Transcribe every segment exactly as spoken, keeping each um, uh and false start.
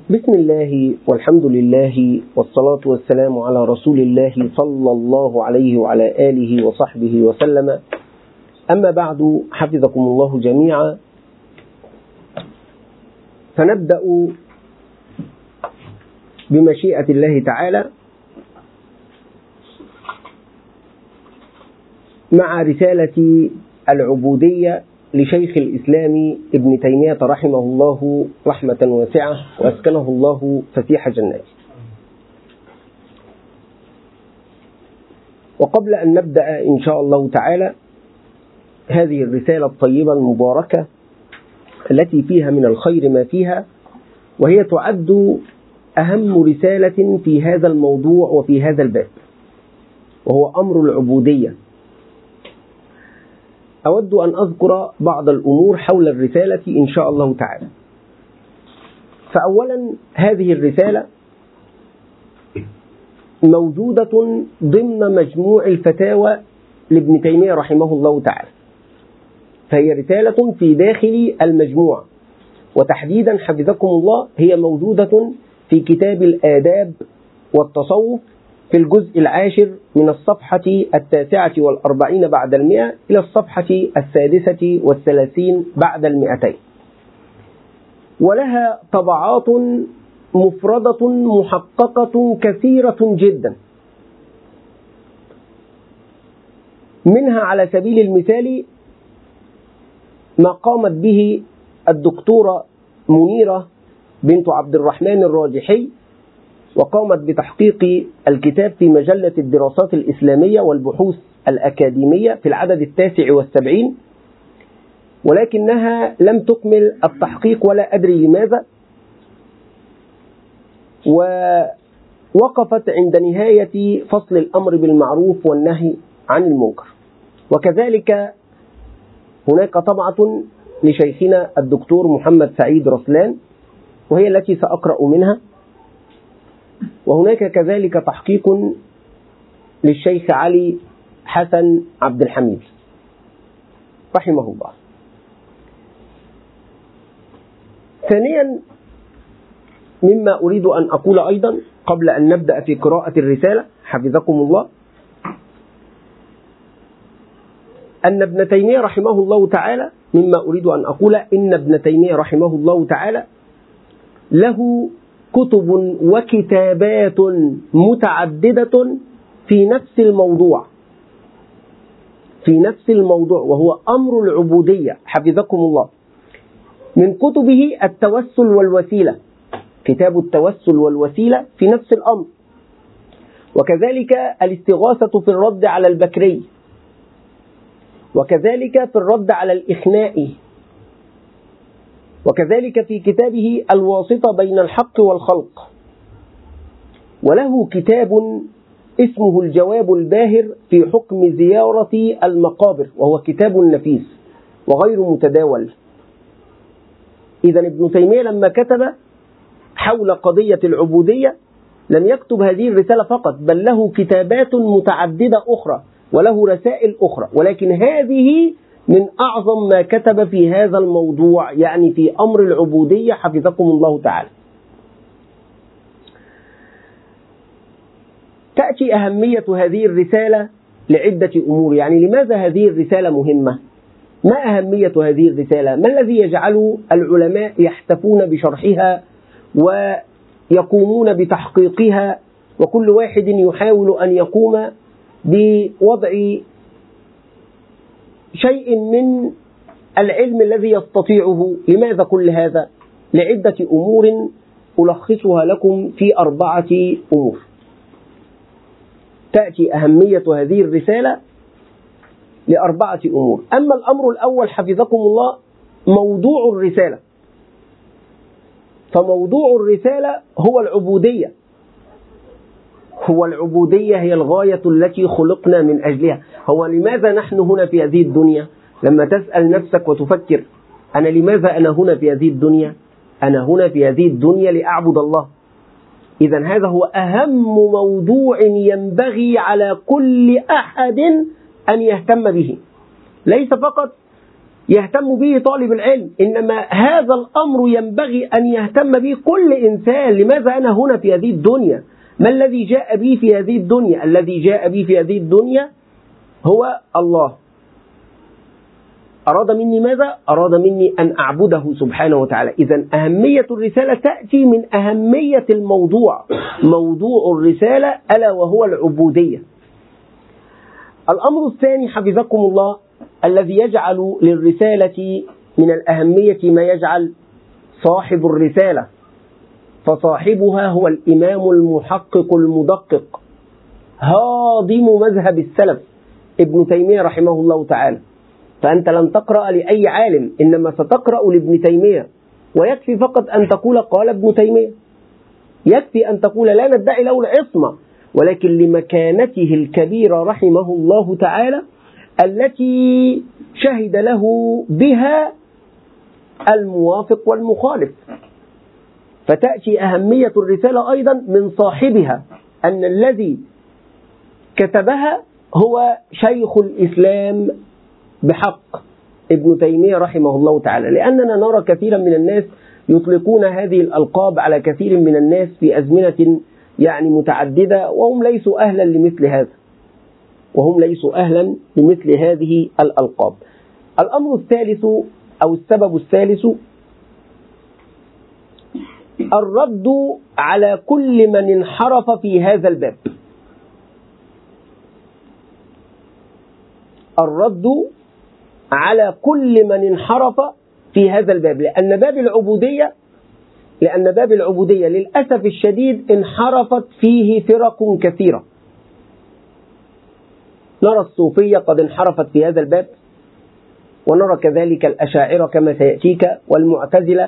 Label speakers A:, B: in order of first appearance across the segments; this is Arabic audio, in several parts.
A: بسم الله والحمد لله والصلاة والسلام على رسول الله صلى الله عليه وعلى آله وصحبه وسلم. أما بعد، حفظكم الله جميعا. فنبدأ بمشيئة الله تعالى مع رسالة العبودية لشيخ الإسلام ابن تيمية رحمه الله رحمة واسعة وأسكنه الله فسيح جناته. وقبل أن نبدأ إن شاء الله تعالى هذه الرسالة الطيبة المباركة التي فيها من الخير ما فيها، وهي تعد أهم رسالة في هذا الموضوع وفي هذا الباب، وهو أمر العبودية. أود أن أذكر بعض الأمور حول الرسالة إن شاء الله تعالى. فأولا، هذه الرسالة موجودة ضمن مجموع الفتاوى لابن تيمية رحمه الله تعالى، فهي رسالة في داخل المجموع، وتحديدا حفظكم الله هي موجودة في كتاب الآداب والتصوف في الجزء العاشر من الصفحة التاسعة والأربعين بعد المئة إلى الصفحة السادسة والثلاثين بعد المئتين، ولها طبعات مفردة محققة كثيرة جدا. منها على سبيل المثال ما قامت به الدكتورة منيرة بنت عبد الرحمن الراجحي، وقامت بتحقيق الكتاب في مجلة الدراسات الإسلامية والبحوث الأكاديمية في العدد التاسع والسبعين، ولكنها لم تكمل التحقيق ولا أدري لماذا، ووقفت عند نهاية فصل الأمر بالمعروف والنهي عن المنكر. وكذلك هناك طبعة لشيخنا الدكتور محمد سعيد رسلان، وهي التي سأقرأ منها. وهناك كذلك تحقيق للشيخ علي حسن عبد الحميد رحمه الله. ثانيا، مما أريد أن أقول أيضا قبل أن نبدأ في قراءة الرسالة حفظكم الله، أن ابن تيمية رحمه الله تعالى، مما أريد أن أقول إن ابن تيمية رحمه الله تعالى له كتب وكتابات متعددة في نفس الموضوع في نفس الموضوع وهو أمر العبودية حفظكم الله. من كتبه التوسل والوسيلة، كتاب التوسل والوسيلة في نفس الأمر، وكذلك الاستغاثة في الرد على البكري، وكذلك في الرد على الإخنائي، وكذلك في كتابه الواسطة بين الحق والخلق. وله كتاب اسمه الجواب الباهر في حكم زيارة المقابر، وهو كتاب نفيس وغير متداول. إذا ابن تيمية لما كتب حول قضية العبودية لم يكتب هذه الرسالة فقط، بل له كتابات متعددة أخرى وله رسائل أخرى، ولكن هذه من أعظم ما كتب في هذا الموضوع، يعني في أمر العبودية حفظكم الله تعالى. تأتي أهمية هذه الرسالة لعدة أمور. يعني لماذا هذه الرسالة مهمة؟ ما أهمية هذه الرسالة؟ ما الذي يجعل العلماء يحتفون بشرحها ويقومون بتحقيقها، وكل واحد يحاول أن يقوم بوضع شيء من العلم الذي يستطيعه؟ لماذا كل هذا؟ لعدة أمور ألخصها لكم في أربعة أمور. تأتي أهمية هذه الرسالة لأربعة أمور. أما الأمر الأول حفظكم الله موضوع الرسالة، فموضوع الرسالة هو العبودية. هو العبودية هي الغاية التي خلقنا من أجلها. هو لماذا نحن هنا في هذه الدنيا؟ لما تسأل نفسك وتفكر، أنا لماذا أنا هنا في هذه الدنيا؟ أنا هنا في هذه الدنيا لأعبد الله. إذا هذا هو أهم موضوع ينبغي على كل أحد أن يهتم به، ليس فقط يهتم به طالب العلم، إنما هذا الأمر ينبغي أن يهتم به كل إنسان. لماذا أنا هنا في هذه الدنيا؟ ما الذي جاء بي في هذه الدنيا؟ الذي جاء بي في هذه الدنيا هو الله. أراد مني ماذا؟ أراد مني أن أعبده سبحانه وتعالى. إذن أهمية الرسالة تأتي من أهمية الموضوع. موضوع الرسالة ألا وهو العبودية. الأمر الثاني حفظكم الله الذي يجعل للرسالة من الأهمية ما يجعل صاحب الرسالة، فصاحبها هو الإمام المحقق المدقق هاضم مذهب السلف ابن تيمية رحمه الله تعالى. فأنت لن تقرأ لأي عالم، إنما ستقرأ لابن تيمية، ويكفي فقط أن تقول قال ابن تيمية، يكفي أن تقول لا ندعي له العصمة، ولكن لمكانته الكبيرة رحمه الله تعالى التي شهد له بها الموافق والمخالف. فتأتي أهمية الرسالة أيضا من صاحبها، أن الذي كتبها هو شيخ الإسلام بحق ابن تيمية رحمه الله تعالى. لأننا نرى كثيرا من الناس يطلقون هذه الألقاب على كثير من الناس في أزمنة يعني متعددة، وهم ليسوا أهلا لمثل هذا، وهم ليسوا أهلا لمثل هذه الألقاب. الأمر الثالث أو السبب الثالث الرد على كل من انحرف في هذا الباب. الرد على كل من انحرف في هذا الباب، لأن باب العبودية لأن باب العبودية للأسف الشديد انحرفت فيه فرق كثيرة. نرى الصوفية قد انحرفت في هذا الباب، ونرى كذلك الأشاعرة كما سيأتيك، والمعتزلة،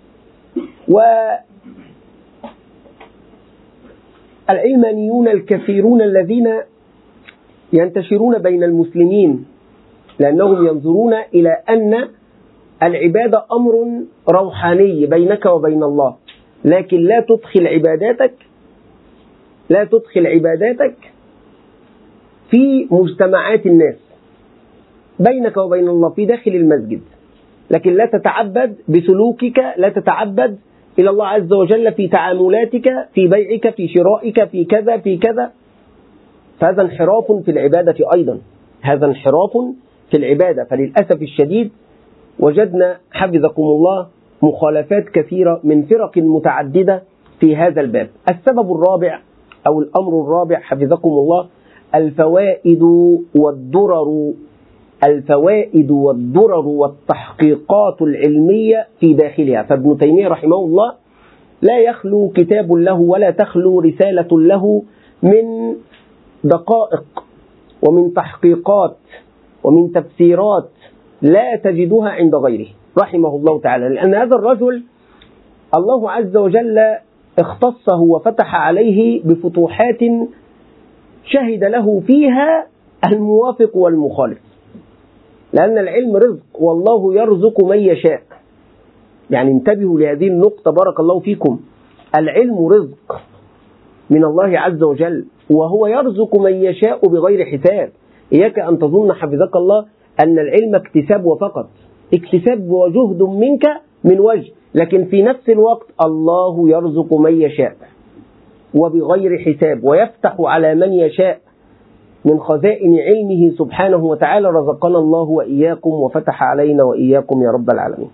A: والعلمانيون الكثيرون الذين ينتشرون بين المسلمين، لأنهم ينظرون إلى أن العبادة أمر روحاني بينك وبين الله، لكن لا تدخل عباداتك لا تدخل عباداتك في مجتمعات الناس، بينك وبين الله في داخل المسجد، لكن لا تتعبد بسلوكك، لا تتعبد إلى الله عز وجل في تعاملاتك، في بيعك، في شرائك، في كذا في كذا. فهذا انحراف في العبادة أيضا، هذا انحراف في العبادة. فللأسف الشديد وجدنا حفظكم الله مخالفات كثيرة من فرق متعددة في هذا الباب. السبب الرابع أو الأمر الرابع حفظكم الله الفوائد والضرر الفوائد والضرر والتحقيقات العلمية في داخلها. فابن تيمية رحمه الله لا يخلو كتاب له ولا تخلو رسالة له من دقائق ومن تحقيقات ومن تفسيرات لا تجدها عند غيره رحمه الله تعالى، لأن هذا الرجل الله عز وجل اختصه وفتح عليه بفتوحات شهد له فيها الموافق والمخالف. لأن العلم رزق، والله يرزق من يشاء. يعني انتبهوا لهذه النقطة بارك الله فيكم، العلم رزق من الله عز وجل، وهو يرزق من يشاء بغير حساب. إياك أن تظن حفظك الله أن العلم اكتساب وفقط، اكتساب وجهد منك من وجه، لكن في نفس الوقت الله يرزق من يشاء وبغير حساب، ويفتح على من يشاء من خزائن علمه سبحانه وتعالى. رزقنا الله وإياكم وفتح علينا وإياكم يا رب العالمين.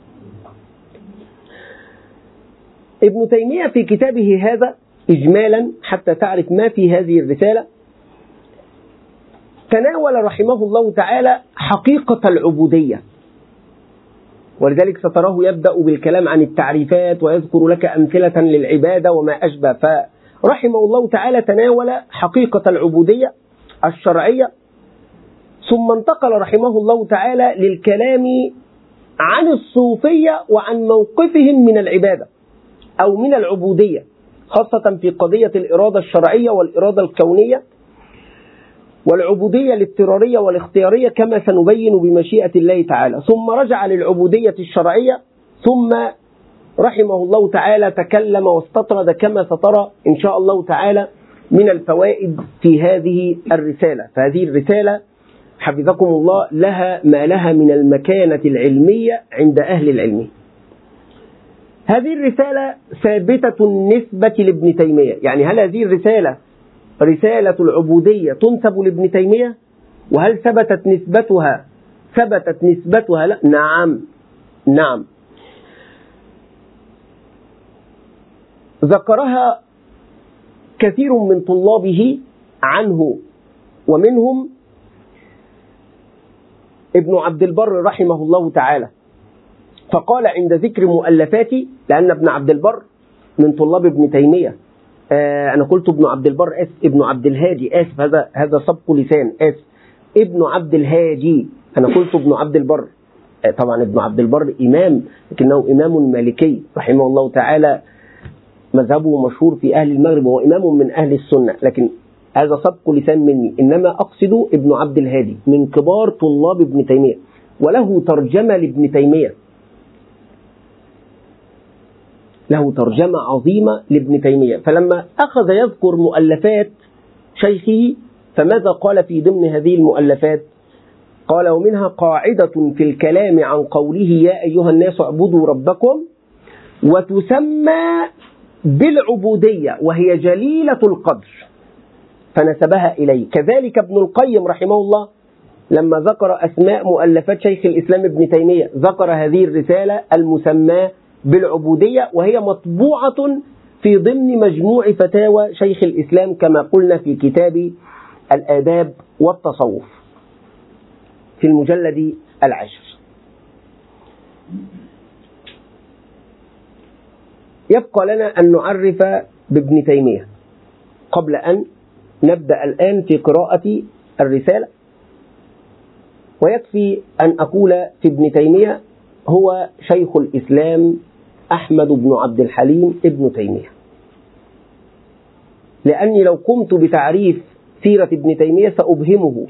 A: ابن تيمية في كتابه هذا إجمالا حتى تعرف ما في هذه الرسالة تناول رحمه الله تعالى حقيقة العبودية، ولذلك ستراه يبدأ بالكلام عن التعريفات ويذكر لك أمثلة للعبادة وما أشبه. فرحمه الله تعالى تناول حقيقة العبودية الشرعية، ثم انتقل رحمه الله تعالى للكلام عن الصوفية وعن موقفهم من العبادة أو من العبودية، خاصة في قضية الإرادة الشرعية والإرادة الكونية والعبودية الاضطرارية والاختيارية كما سنبين بمشيئة الله تعالى. ثم رجع للعبودية الشرعية، ثم رحمه الله تعالى تكلم واستطرد كما سترى إن شاء الله تعالى من الفوائد في هذه الرسالة. فهذه الرسالة حفظكم الله لها ما لها من المكانة العلمية عند أهل العلم. هذه الرسالة ثابتة النسبة لابن تيمية. يعني هل هذه الرسالة رسالة العبودية تنسب لابن تيمية؟ وهل ثبتت نسبتها ثبتت نسبتها لا؟ نعم نعم ذكرها كثير من طلابه عنه، ومنهم ابن عبد البر رحمه الله تعالى، فقال عند ذكر مؤلفاتي، لأن ابن عبد البر من طلاب ابن تيمية، آه أنا قلت ابن عبد البر آسف، ابن عبد الهادي آسف، هذا هذا سبق لسان آسف، ابن عبد الهادي، أنا قلت ابن عبد البر. آه طبعا ابن عبد البر إمام، لكنه إمام مالكي رحمه الله تعالى، مذهبه مشهور في أهل المغرب، وهو إمام من أهل السنة، لكن هذا سبق لسان مني، إنما أقصد ابن عبد الهادي من كبار طلاب ابن تيمية، وله ترجمة لابن تيمية، له ترجمة عظيمة لابن تيمية. فلما أخذ يذكر مؤلفات شيخه، فماذا قال في ضمن هذه المؤلفات؟ قال: ومنها قاعدة في الكلام عن قوله يا أيها الناس اعبدوا ربكم، وتسمى بالعبودية وهي جليلة القدر، فنسبها إليه. كذلك ابن القيم رحمه الله لما ذكر أسماء مؤلفات شيخ الإسلام ابن تيمية ذكر هذه الرسالة المسماة بالعبودية، وهي مطبوعة في ضمن مجموع فتاوى شيخ الإسلام كما قلنا في كتاب الآداب والتصوف في المجلد العاشر. يبقى لنا أن نعرف بابن تيمية قبل أن نبدأ الآن في قراءة الرسالة، ويكفي أن أقول في ابن تيمية هو شيخ الإسلام أحمد بن عبد الحليم ابن تيمية، لأني لو قمت بتعريف سيرة ابن تيمية سأبهمه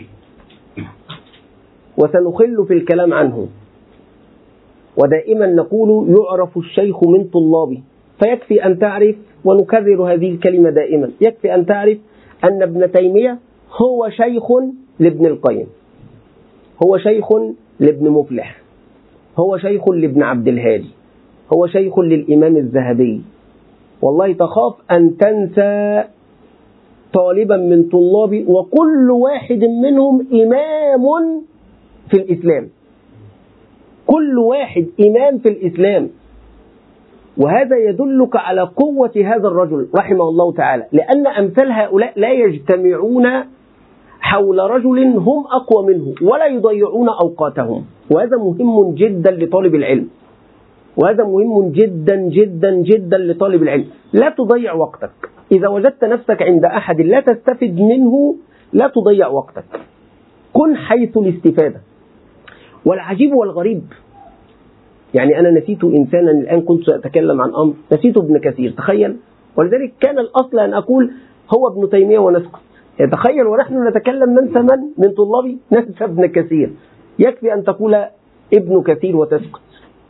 A: وسنخل في الكلام عنه، ودائما نقول يعرف الشيخ من طلابه، فيكفي أن تعرف، ونكرر هذه الكلمة دائما، يكفي أن تعرف أن ابن تيمية هو شيخ لابن القيم، هو شيخ لابن مفلح، هو شيخ لابن عبد الهادي، هو شيخ للإمام الذهبي. والله تخاف أن تنسى طالبا من طلابي، وكل واحد منهم إمام في الإسلام، كل واحد إمام في الإسلام. وهذا يدلك على قوة هذا الرجل رحمه الله تعالى، لأن أمثال هؤلاء لا يجتمعون حول رجل هم أقوى منه ولا يضيعون أوقاتهم، وهذا مهم جدا لطالب العلم، وهذا مهم جدا جدا جدا لطالب العلم. لا تضيع وقتك، إذا وجدت نفسك عند أحد لا تستفد منه لا تضيع وقتك، كن حيث الاستفادة. والعجيب والغريب، يعني أنا نسيت إنسانا الآن كنت سأتكلم عن أمر، نسيت ابن كثير، تخيل. ولذلك كان الأصل أن أقول هو ابن تيمية ونسكت، تخيل ونحن نتكلم ننسى من من طلابي، ننسى ابن كثير. يكفي أن تقول ابن كثير وتسكت.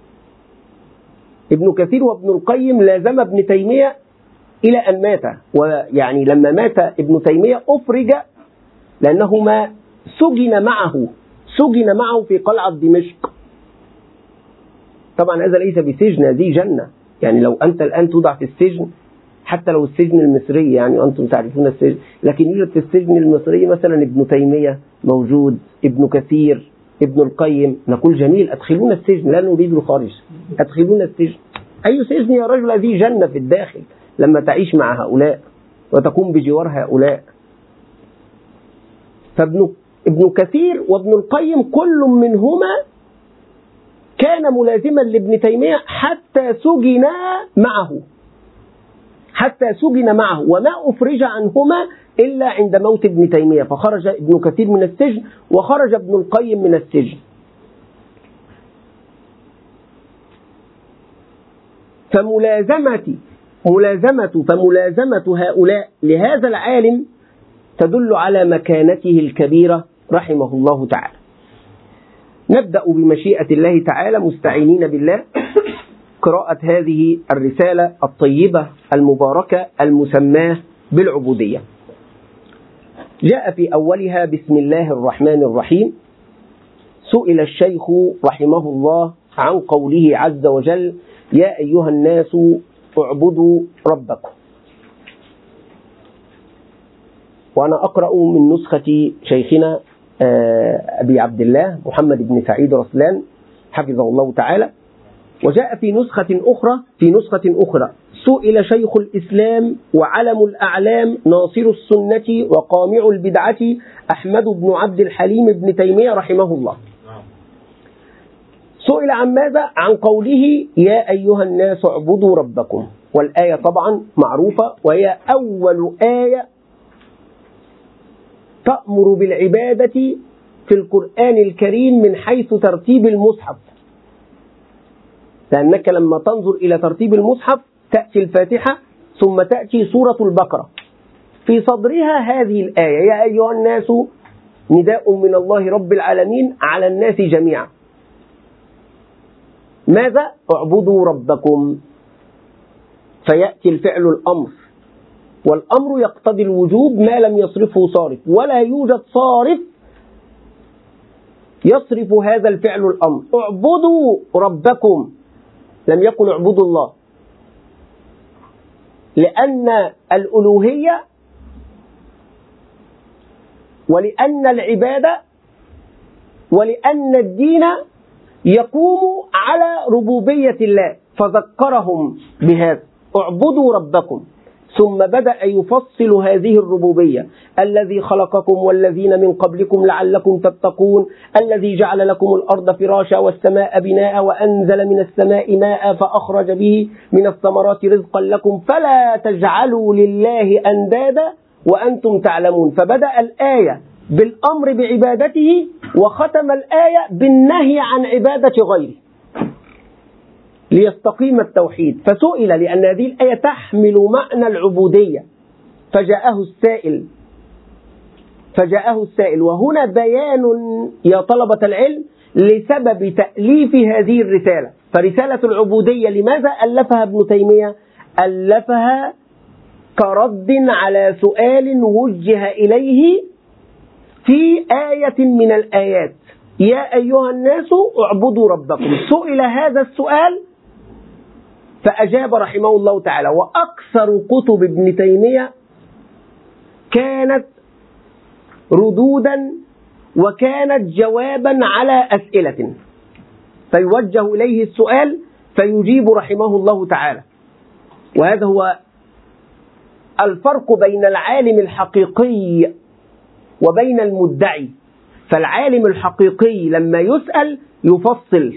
A: ابن كثير وابن القيم لازم ابن تيمية إلى أن مات، ويعني لما مات ابن تيمية أفرج لأنهما سجن معه سجن معه في قلعة دمشق. طبعا هذا ليس بسجن، هذه جنة. يعني لو أنت الآن توضع في السجن، حتى لو السجن المصري، يعني أنتم تعرفون السجن، لكن يوجد في السجن المصري مثلا ابن تيمية موجود، ابن كثير، ابن القيم، نقول جميل، أدخلون السجن، لا نريد الخارج، أدخلون السجن. أي سجن يا رجل؟ هذه جنة في الداخل لما تعيش مع هؤلاء وتقوم بجوار هؤلاء. فابن ابن كثير وابن القيم كل منهما كان ملازما لابن تيمية حتى سجن معه حتى سجن معه وما أفرج عنهما إلا عند موت ابن تيمية، فخرج ابن كثير من السجن وخرج ابن القيم من السجن. فملازمة ملازمة فملازمة هؤلاء لهذا العالم تدل على مكانته الكبيرة رحمه الله تعالى. نبدأ بمشيئة الله تعالى مستعينين بالله قراءة هذه الرسالة الطيبة المباركة المسماة بالعبودية. جاء في أولها بسم الله الرحمن الرحيم. سئل الشيخ رحمه الله عن قوله عز وجل يا أيها الناس اعبدوا ربكم. وأنا أقرأ من نسخة شيخنا أبي عبد الله محمد بن سعيد رسلان حفظه الله تعالى. وجاء في نسخة أخرى في نسخة أخرى سئل شيخ الإسلام وعلم الأعلام ناصر السنة وقامع البدعة أحمد بن عبد الحليم بن تيمية رحمه الله. سئل عن ماذا؟ عن قوله يا أيها الناس اعبدوا ربكم. والآية طبعا معروفة، وهي أول آية تأمر بالعبادة في القرآن الكريم من حيث ترتيب المصحف، لأنك لما تنظر إلى ترتيب المصحف تأتي الفاتحة ثم تأتي سورة البقرة، في صدرها هذه الآية يا أيها الناس نداء من الله رب العالمين على الناس جميعا. ماذا؟ اعبدوا ربكم، فيأتي الفعل الأمر، والأمر يقتضي الوجوب ما لم يصرفه صارف، ولا يوجد صارف يصرف هذا الفعل الأمر. اعبدوا ربكم، لم يكن اعبدوا الله، لأن الألوهية ولأن العبادة ولأن الدين يقوم على ربوبية الله، فذكرهم بهذا اعبدوا ربكم. ثم بدأ يفصل هذه الربوبية: الذي خلقكم والذين من قبلكم لعلكم تتقون، الذي جعل لكم الأرض فراشا والسماء بناء وأنزل من السماء ماء فأخرج به من الثمرات رزقا لكم فلا تجعلوا لله أندادا وأنتم تعلمون. فبدأ الآية بالأمر بعبادته، وختم الآية بالنهي عن عبادة غيره ليستقيم التوحيد. فسئل لأن هذه الآية تحمل معنى العبودية، فجاءه السائل فجاءه السائل وهنا بيان يا طلبة العلم لسبب تأليف هذه الرسالة. فرسالة العبودية لماذا ألفها ابن تيمية؟ ألفها كرد على سؤال وجه إليه في آية من الآيات: يا أيها الناس اعبدوا ربكم. سئل هذا السؤال فأجاب رحمه الله تعالى. وأكثر كتب ابن تيمية كانت ردودا وكانت جوابا على أسئلة، فيوجه إليه السؤال فيجيب رحمه الله تعالى. وهذا هو الفرق بين العالم الحقيقي وبين المدعي. فالعالم الحقيقي لما يسأل يفصل.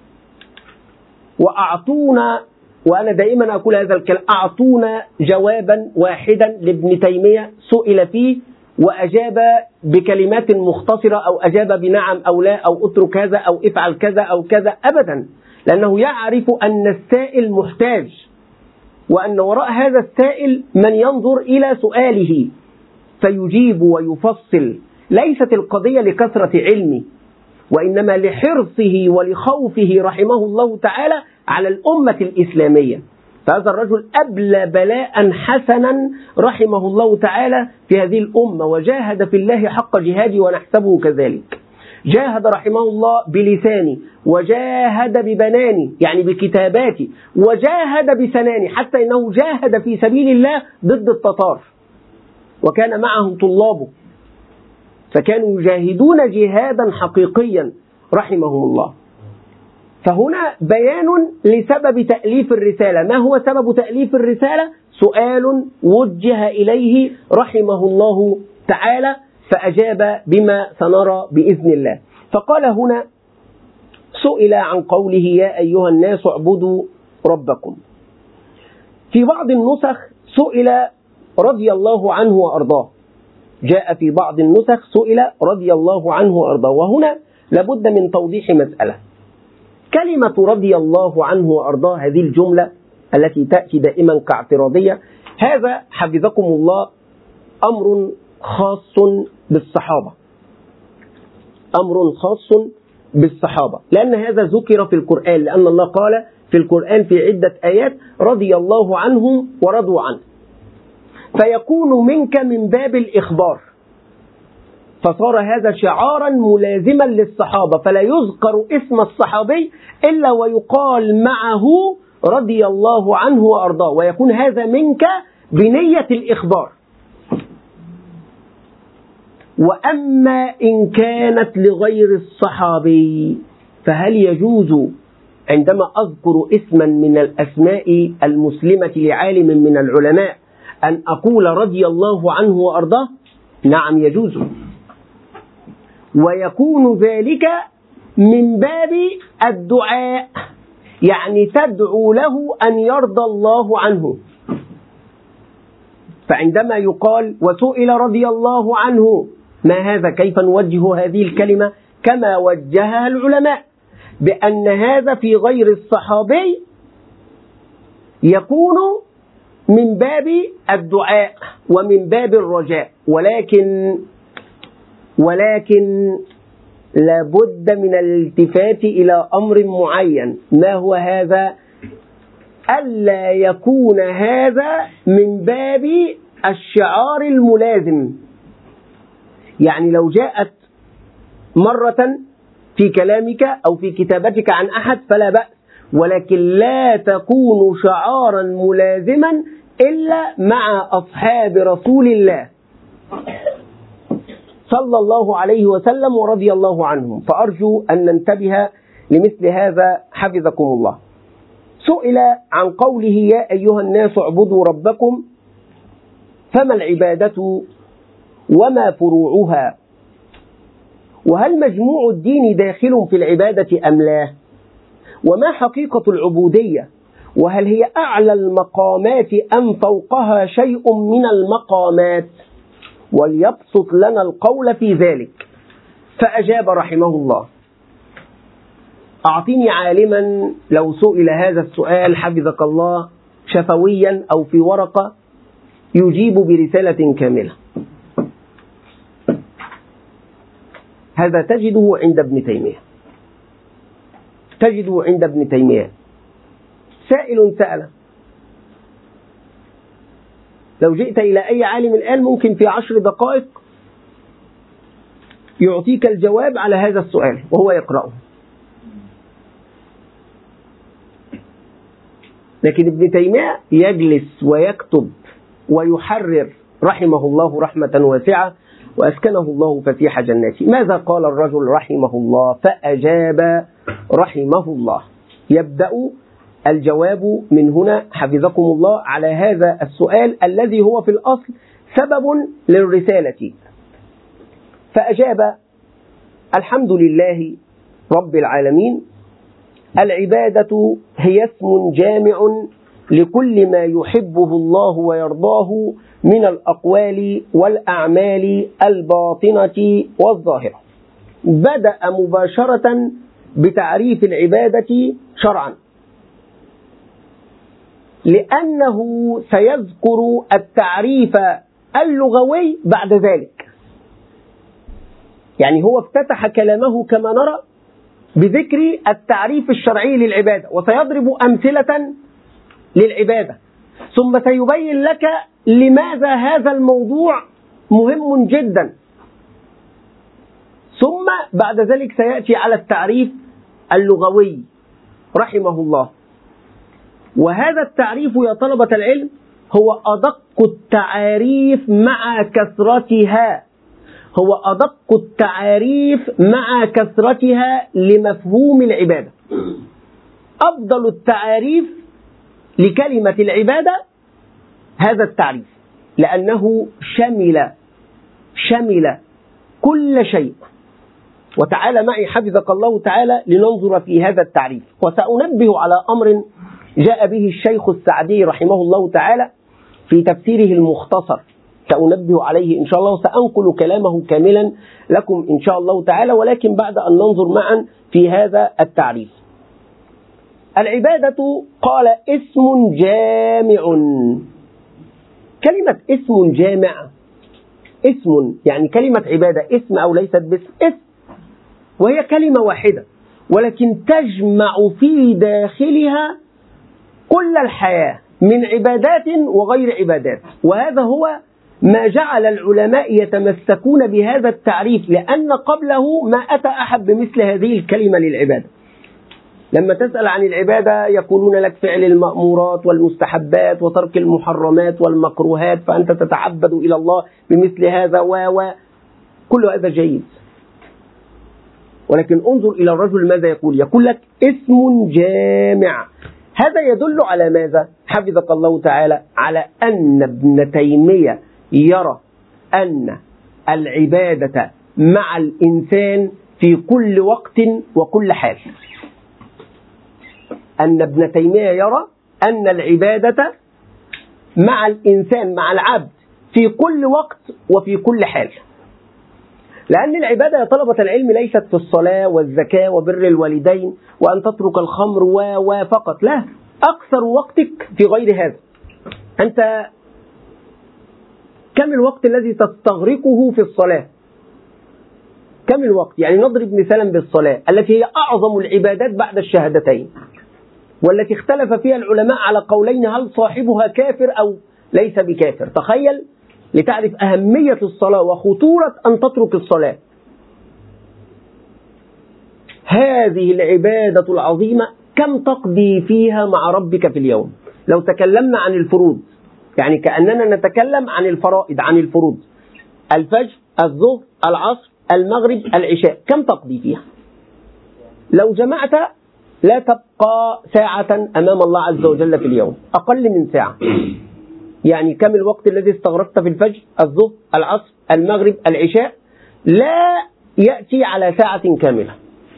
A: وأعطونا، وأنا دائما أقول هذا الكلام، أعطونا جوابا واحدا لابن تيمية سئل فيه وأجاب بكلمات مختصرة، أو أجاب بنعم أو لا، أو اترك هذا أو افعل كذا أو كذا، أبدا، لأنه يعرف أن السائل محتاج، وأن وراء هذا السائل من ينظر إلى سؤاله فيجيب ويفصل. ليست القضية لكثرة علمه، وإنما لحرصه ولخوفه رحمه الله تعالى على الأمة الإسلامية. فهذا الرجل أبلى بلاء حسنا رحمه الله تعالى في هذه الأمة، وجاهد في الله حق جهاده ونحسبه كذلك. جاهد رحمه الله بلساني، وجاهد ببناني يعني بكتاباتي، وجاهد بسناني، حتى إنه جاهد في سبيل الله ضد التتار، وكان معهم طلابه، فكانوا يجاهدون جهادا حقيقيا رحمهم الله. فهنا بيان لسبب تأليف الرسالة. ما هو سبب تأليف الرسالة؟ سؤال وجه إليه رحمه الله تعالى، فأجاب بما سنرى بإذن الله. فقال هنا: سئل عن قوله يا أيها الناس اعبدوا ربكم. في بعض النسخ سئل رضي الله عنه وأرضاه، جاء في بعض النسخ سئل رضي الله عنه وأرضاه. وهنا لابد من توضيح مسألة. كلمة رضي الله عنه وأرضاه، هذه الجملة التي تأتي دائما كاعتراضية، هذا حفظكم الله أمر خاص بالصحابة، أمر خاص بالصحابة، لأن هذا ذكر في القرآن، لأن الله قال في القرآن في عدة آيات رضي الله عنهم ورضوا عنه، فيكون منك من باب الإخبار. فصار هذا شعارا ملازما للصحابة، فلا يذكر اسم الصحابي إلا ويقال معه رضي الله عنه وأرضاه، ويكون هذا منك بنية الإخبار. وأما إن كانت لغير الصحابي فهل يجوز عندما أذكر اسما من الأسماء المسلمة لعالم من العلماء أن أقول رضي الله عنه وأرضاه؟ نعم يجوز، ويكون ذلك من باب الدعاء، يعني تدعو له أن يرضى الله عنه. فعندما يقال وسئل رضي الله عنه، ما هذا؟ كيف نوجه هذه الكلمة كما وجهها العلماء بأن هذا في غير الصحابي يكون من باب الدعاء ومن باب الرجاء، ولكن ولكن لابد من الالتفات إلى أمر معين. ما هو هذا؟ ألا يكون هذا من باب الشعار الملازم. يعني لو جاءت مرة في كلامك أو في كتابتك عن أحد فلا بأس، ولكن لا تكون شعارا ملازما إلا مع أصحاب رسول الله صلى الله عليه وسلم ورضي الله عنهم. فأرجو أن ننتبه لمثل هذا حفظكم الله. سئل عن قوله يا أيها الناس اعبدوا ربكم، فما العبادة وما فروعها؟ وهل مجموع الدين داخل في العبادة أم لا؟ وما حقيقة العبودية؟ وهل هي أعلى المقامات أم فوقها شيء من المقامات؟ وليبسط لنا القول في ذلك. فأجاب رحمه الله: أعطني عالما لو سئل هذا السؤال حفظك الله شفويا أو في ورقة يجيب برسالة كاملة. هذا تجده عند ابن تيمية، تجده عند ابن تيمية. سائل سأل، لو جئت إلى أي عالم الآن ممكن في عشر دقائق يعطيك الجواب على هذا السؤال وهو يقرأه. لكن ابن تيمية يجلس ويكتب ويحرر رحمه الله رحمة واسعة، وأسكنه الله فسيح جناته. ماذا قال الرجل رحمه الله؟ فأجاب رحمه الله. يبدأ الجواب من هنا حفظكم الله على هذا السؤال الذي هو في الأصل سبب للرسالة. فأجاب: الحمد لله رب العالمين، العبادة هي اسم جامع لكل ما يحبه الله ويرضاه من الأقوال والأعمال الباطنة والظاهرة. بدأ مباشرة بتعريف العبادة شرعا، لأنه سيذكر التعريف اللغوي بعد ذلك. يعني هو افتتح كلامه كما نرى بذكر التعريف الشرعي للعبادة، وسيضرب أمثلة للعبادة، ثم سيبين لك لماذا هذا الموضوع مهم جدا، ثم بعد ذلك سيأتي على التعريف اللغوي رحمه الله. وهذا التعريف يا طلبة العلم هو أدق التعاريف مع كثرتها، هو أدق التعاريف مع كثرتها لمفهوم العبادة. أفضل التعاريف لكلمة العبادة هذا التعريف، لأنه شمل شمل كل شيء. وتعالى معي حفظك الله تعالى لننظر في هذا التعريف. وسأنبه على أمر جاء به الشيخ السعدي رحمه الله تعالى في تفسيره المختصر، سأنبه عليه إن شاء الله، وسأنقل كلامه كاملا لكم إن شاء الله تعالى، ولكن بعد أن ننظر معا في هذا التعريف. العبادة قال اسم جامع. كلمة اسم جامع، اسم يعني كلمة عبادة اسم أو ليست باسم، اسم، وهي كلمة واحدة ولكن تجمع في داخلها كل الحياة من عبادات وغير عبادات. وهذا هو ما جعل العلماء يتمسكون بهذا التعريف، لأن قبله ما أتى أحد بمثل هذه الكلمة للعبادة. لما تسأل عن العبادة يقولون لك فعل المأمورات والمستحبات وترك المحرمات والمكروهات، فأنت تتعبد إلى الله بمثل هذا و كل هذا جيد. ولكن انظر إلى الرجل ماذا يقول، يقول لك اسم جامع. هذا يدل على ماذا؟ حفظك الله تعالى، على أن ابن تيمية يرى أن العبادة مع الإنسان في كل وقت وكل حال. أن ابن تيمية يرى أن العبادة مع الإنسان، مع العبد، في كل وقت وفي كل حال. لأن العبادة يا طلبة العلم ليست في الصلاة والزكاة وبر الوالدين وأن تترك الخمر وفقط، لا، أكثر وقتك في غير هذا. أنت كم الوقت الذي تستغرقه في الصلاة؟ كم الوقت؟ يعني نضرب مثالا بالصلاة التي هي أعظم العبادات بعد الشهادتين، والتي اختلف فيها العلماء على قولين، هل صاحبها كافر أو ليس بكافر. تخيل لتعرف أهمية الصلاة وخطورة أن تترك الصلاة. هذه العبادة العظيمة كم تقضي فيها مع ربك في اليوم؟ لو تكلمنا عن الفروض، يعني كأننا نتكلم عن الفرائض، عن الفروض، الفجر، الظهر، العصر، المغرب، العشاء، كم تقضي فيها؟ لو جمعت لا تبقى ساعة أمام الله عز وجل في اليوم، أقل من ساعة. يعني كم الوقت الذي استغرقت في الفجر، الظهر، العصر، المغرب، العشاء؟ لا يأتي على ساعة كاملة.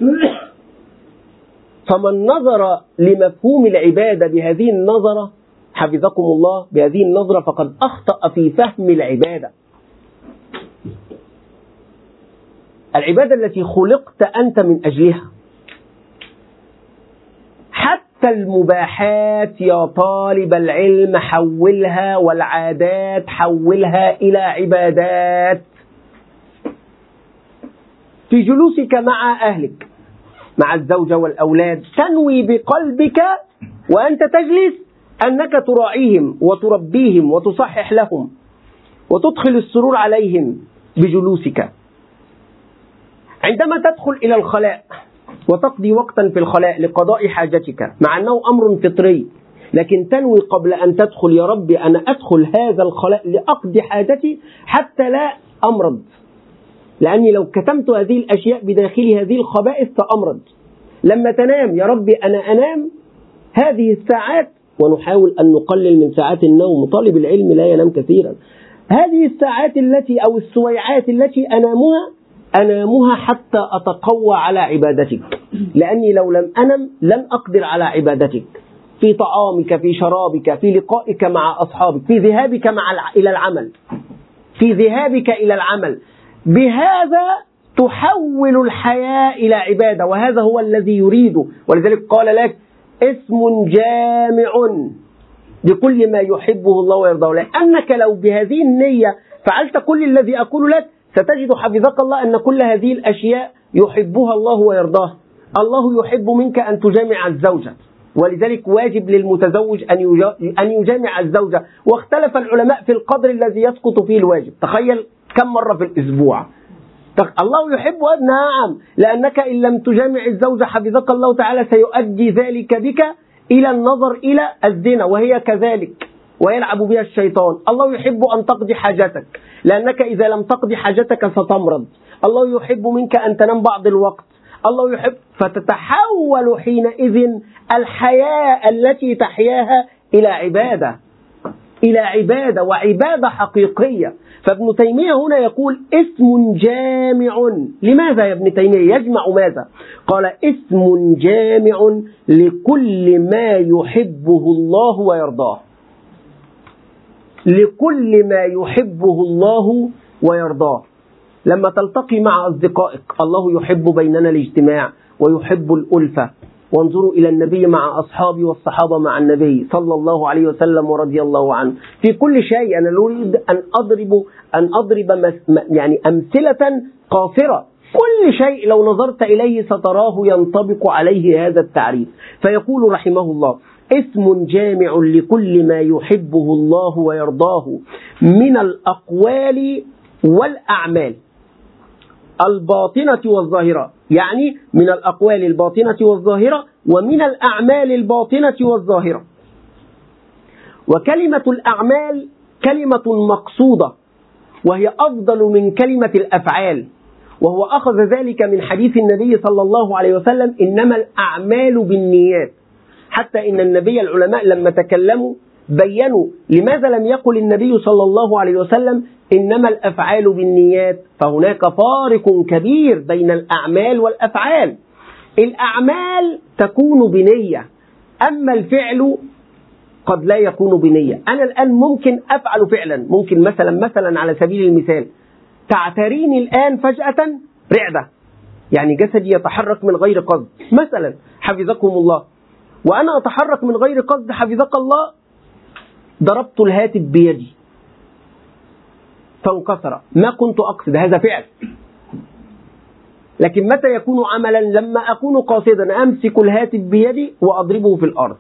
A: فمن نظر لمفهوم العبادة بهذه النظرة، حفظكم الله، بهذه النظرة، فقد أخطأ في فهم العبادة. العبادة التي خلقت أنت من أجلها. حتى المباحات يا طالب العلم حولها، والعادات حولها إلى عبادات. في جلوسك مع أهلك، مع الزوجة والأولاد، تنوي بقلبك وأنت تجلس أنك تراعيهم وتربيهم وتصحح لهم وتدخل السرور عليهم بجلوسك. عندما تدخل إلى الخلاء وتقضي وقتا في الخلاء لقضاء حاجتك، مع أنه أمر فطري، لكن تنوي قبل أن تدخل، يا ربي أنا أدخل هذا الخلاء لأقضي حاجتي حتى لا أمرض، لأني لو كتمت هذه الأشياء بداخل هذه الخبائث فأمرض. لما تنام، يا ربي أنا أنام هذه الساعات، ونحاول أن نقلل من ساعات النوم، طالب العلم لا ينام كثيرا. هذه الساعات التي أو السويعات التي أنامها أنامها حتى أتقوى على عبادتك، لأني لو لم أنم لن أقدر على عبادتك، في طعامك، في شرابك، في لقائك مع أصحابك، في ذهابك مع إلى العمل، في ذهابك إلى العمل. بهذا تحول الحياة إلى عبادة، وهذا هو الذي يريده. ولذلك قال لك اسم جامع لكل ما يحبه الله ويرضاه، لأنك لو بهذه النية فعلت كل الذي أقول لك، ستجد حفظك الله أن كل هذه الأشياء يحبها الله ويرضاه. الله يحب منك أن تجامع الزوجة، ولذلك واجب للمتزوج أن يجامع الزوجة، واختلف العلماء في القدر الذي يسقط فيه الواجب. تخيل كم مرة في الأسبوع. الله يحب، نعم، لأنك إن لم تجامع الزوجة حفظك الله تعالى سيؤدي ذلك بك إلى النظر إلى الزنا، وهي كذلك، ويلعب بها الشيطان. الله يحب أن تقضي حاجتك، لأنك إذا لم تقضي حاجتك ستمرض. الله يحب منك أن تنام بعض الوقت. الله يحب، فتتحول حينئذ الحياة التي تحياها إلى عبادة، إلى عبادة، وعبادة حقيقية. فابن تيمية هنا يقول اسم جامع. لماذا يا ابن تيمية يجمع ماذا؟ قال اسم جامع لكل ما يحبه الله ويرضاه، لكل ما يحبه الله ويرضاه. لما تلتقي مع أصدقائك، الله يحب بيننا الاجتماع ويحب الألفة. وانظروا إلى النبي مع أصحابه والصحابة مع النبي صلى الله عليه وسلم ورضي الله عنه في كل شيء. أنا أريد أن أضرب أن أضرب يعني أمثلة قاصرة كل شيء لو نظرت إليه ستراه ينطبق عليه هذا التعريف. فيقول رحمه الله: اسم جامع لكل ما يحبه الله ويرضاه من الأقوال والأعمال الباطنة والظاهرة، يعني من الأقوال الباطنة والظاهرة ومن الأعمال الباطنة والظاهرة. وكلمة الأعمال كلمة مقصودة، وهي أفضل من كلمة الأفعال، وهو أخذ ذلك من حديث النبي صلى الله عليه وسلم: إنما الأعمال بالنيات. حتى إن النبي العلماء لما تكلموا بيّنوا لماذا لم يقل النبي صلى الله عليه وسلم إنما الأفعال بالنيات، فهناك فارق كبير بين الأعمال والأفعال. الأعمال تكون بنية، أما الفعل قد لا يكون بنية. أنا الآن ممكن أفعل فعلا، ممكن مثلا مثلا على سبيل المثال تعتريني الآن فجأة رعدة، يعني جسدي يتحرك من غير قصد مثلا حفظكم الله، وأنا أتحرك من غير قصد حفظك الله، ضربت الهاتف بيدي فانكسر، ما كنت أقصد، هذا فعل. لكن متى يكون عملا؟ لما أكون قاصدا، أمسك الهاتف بيدي وأضربه في الأرض.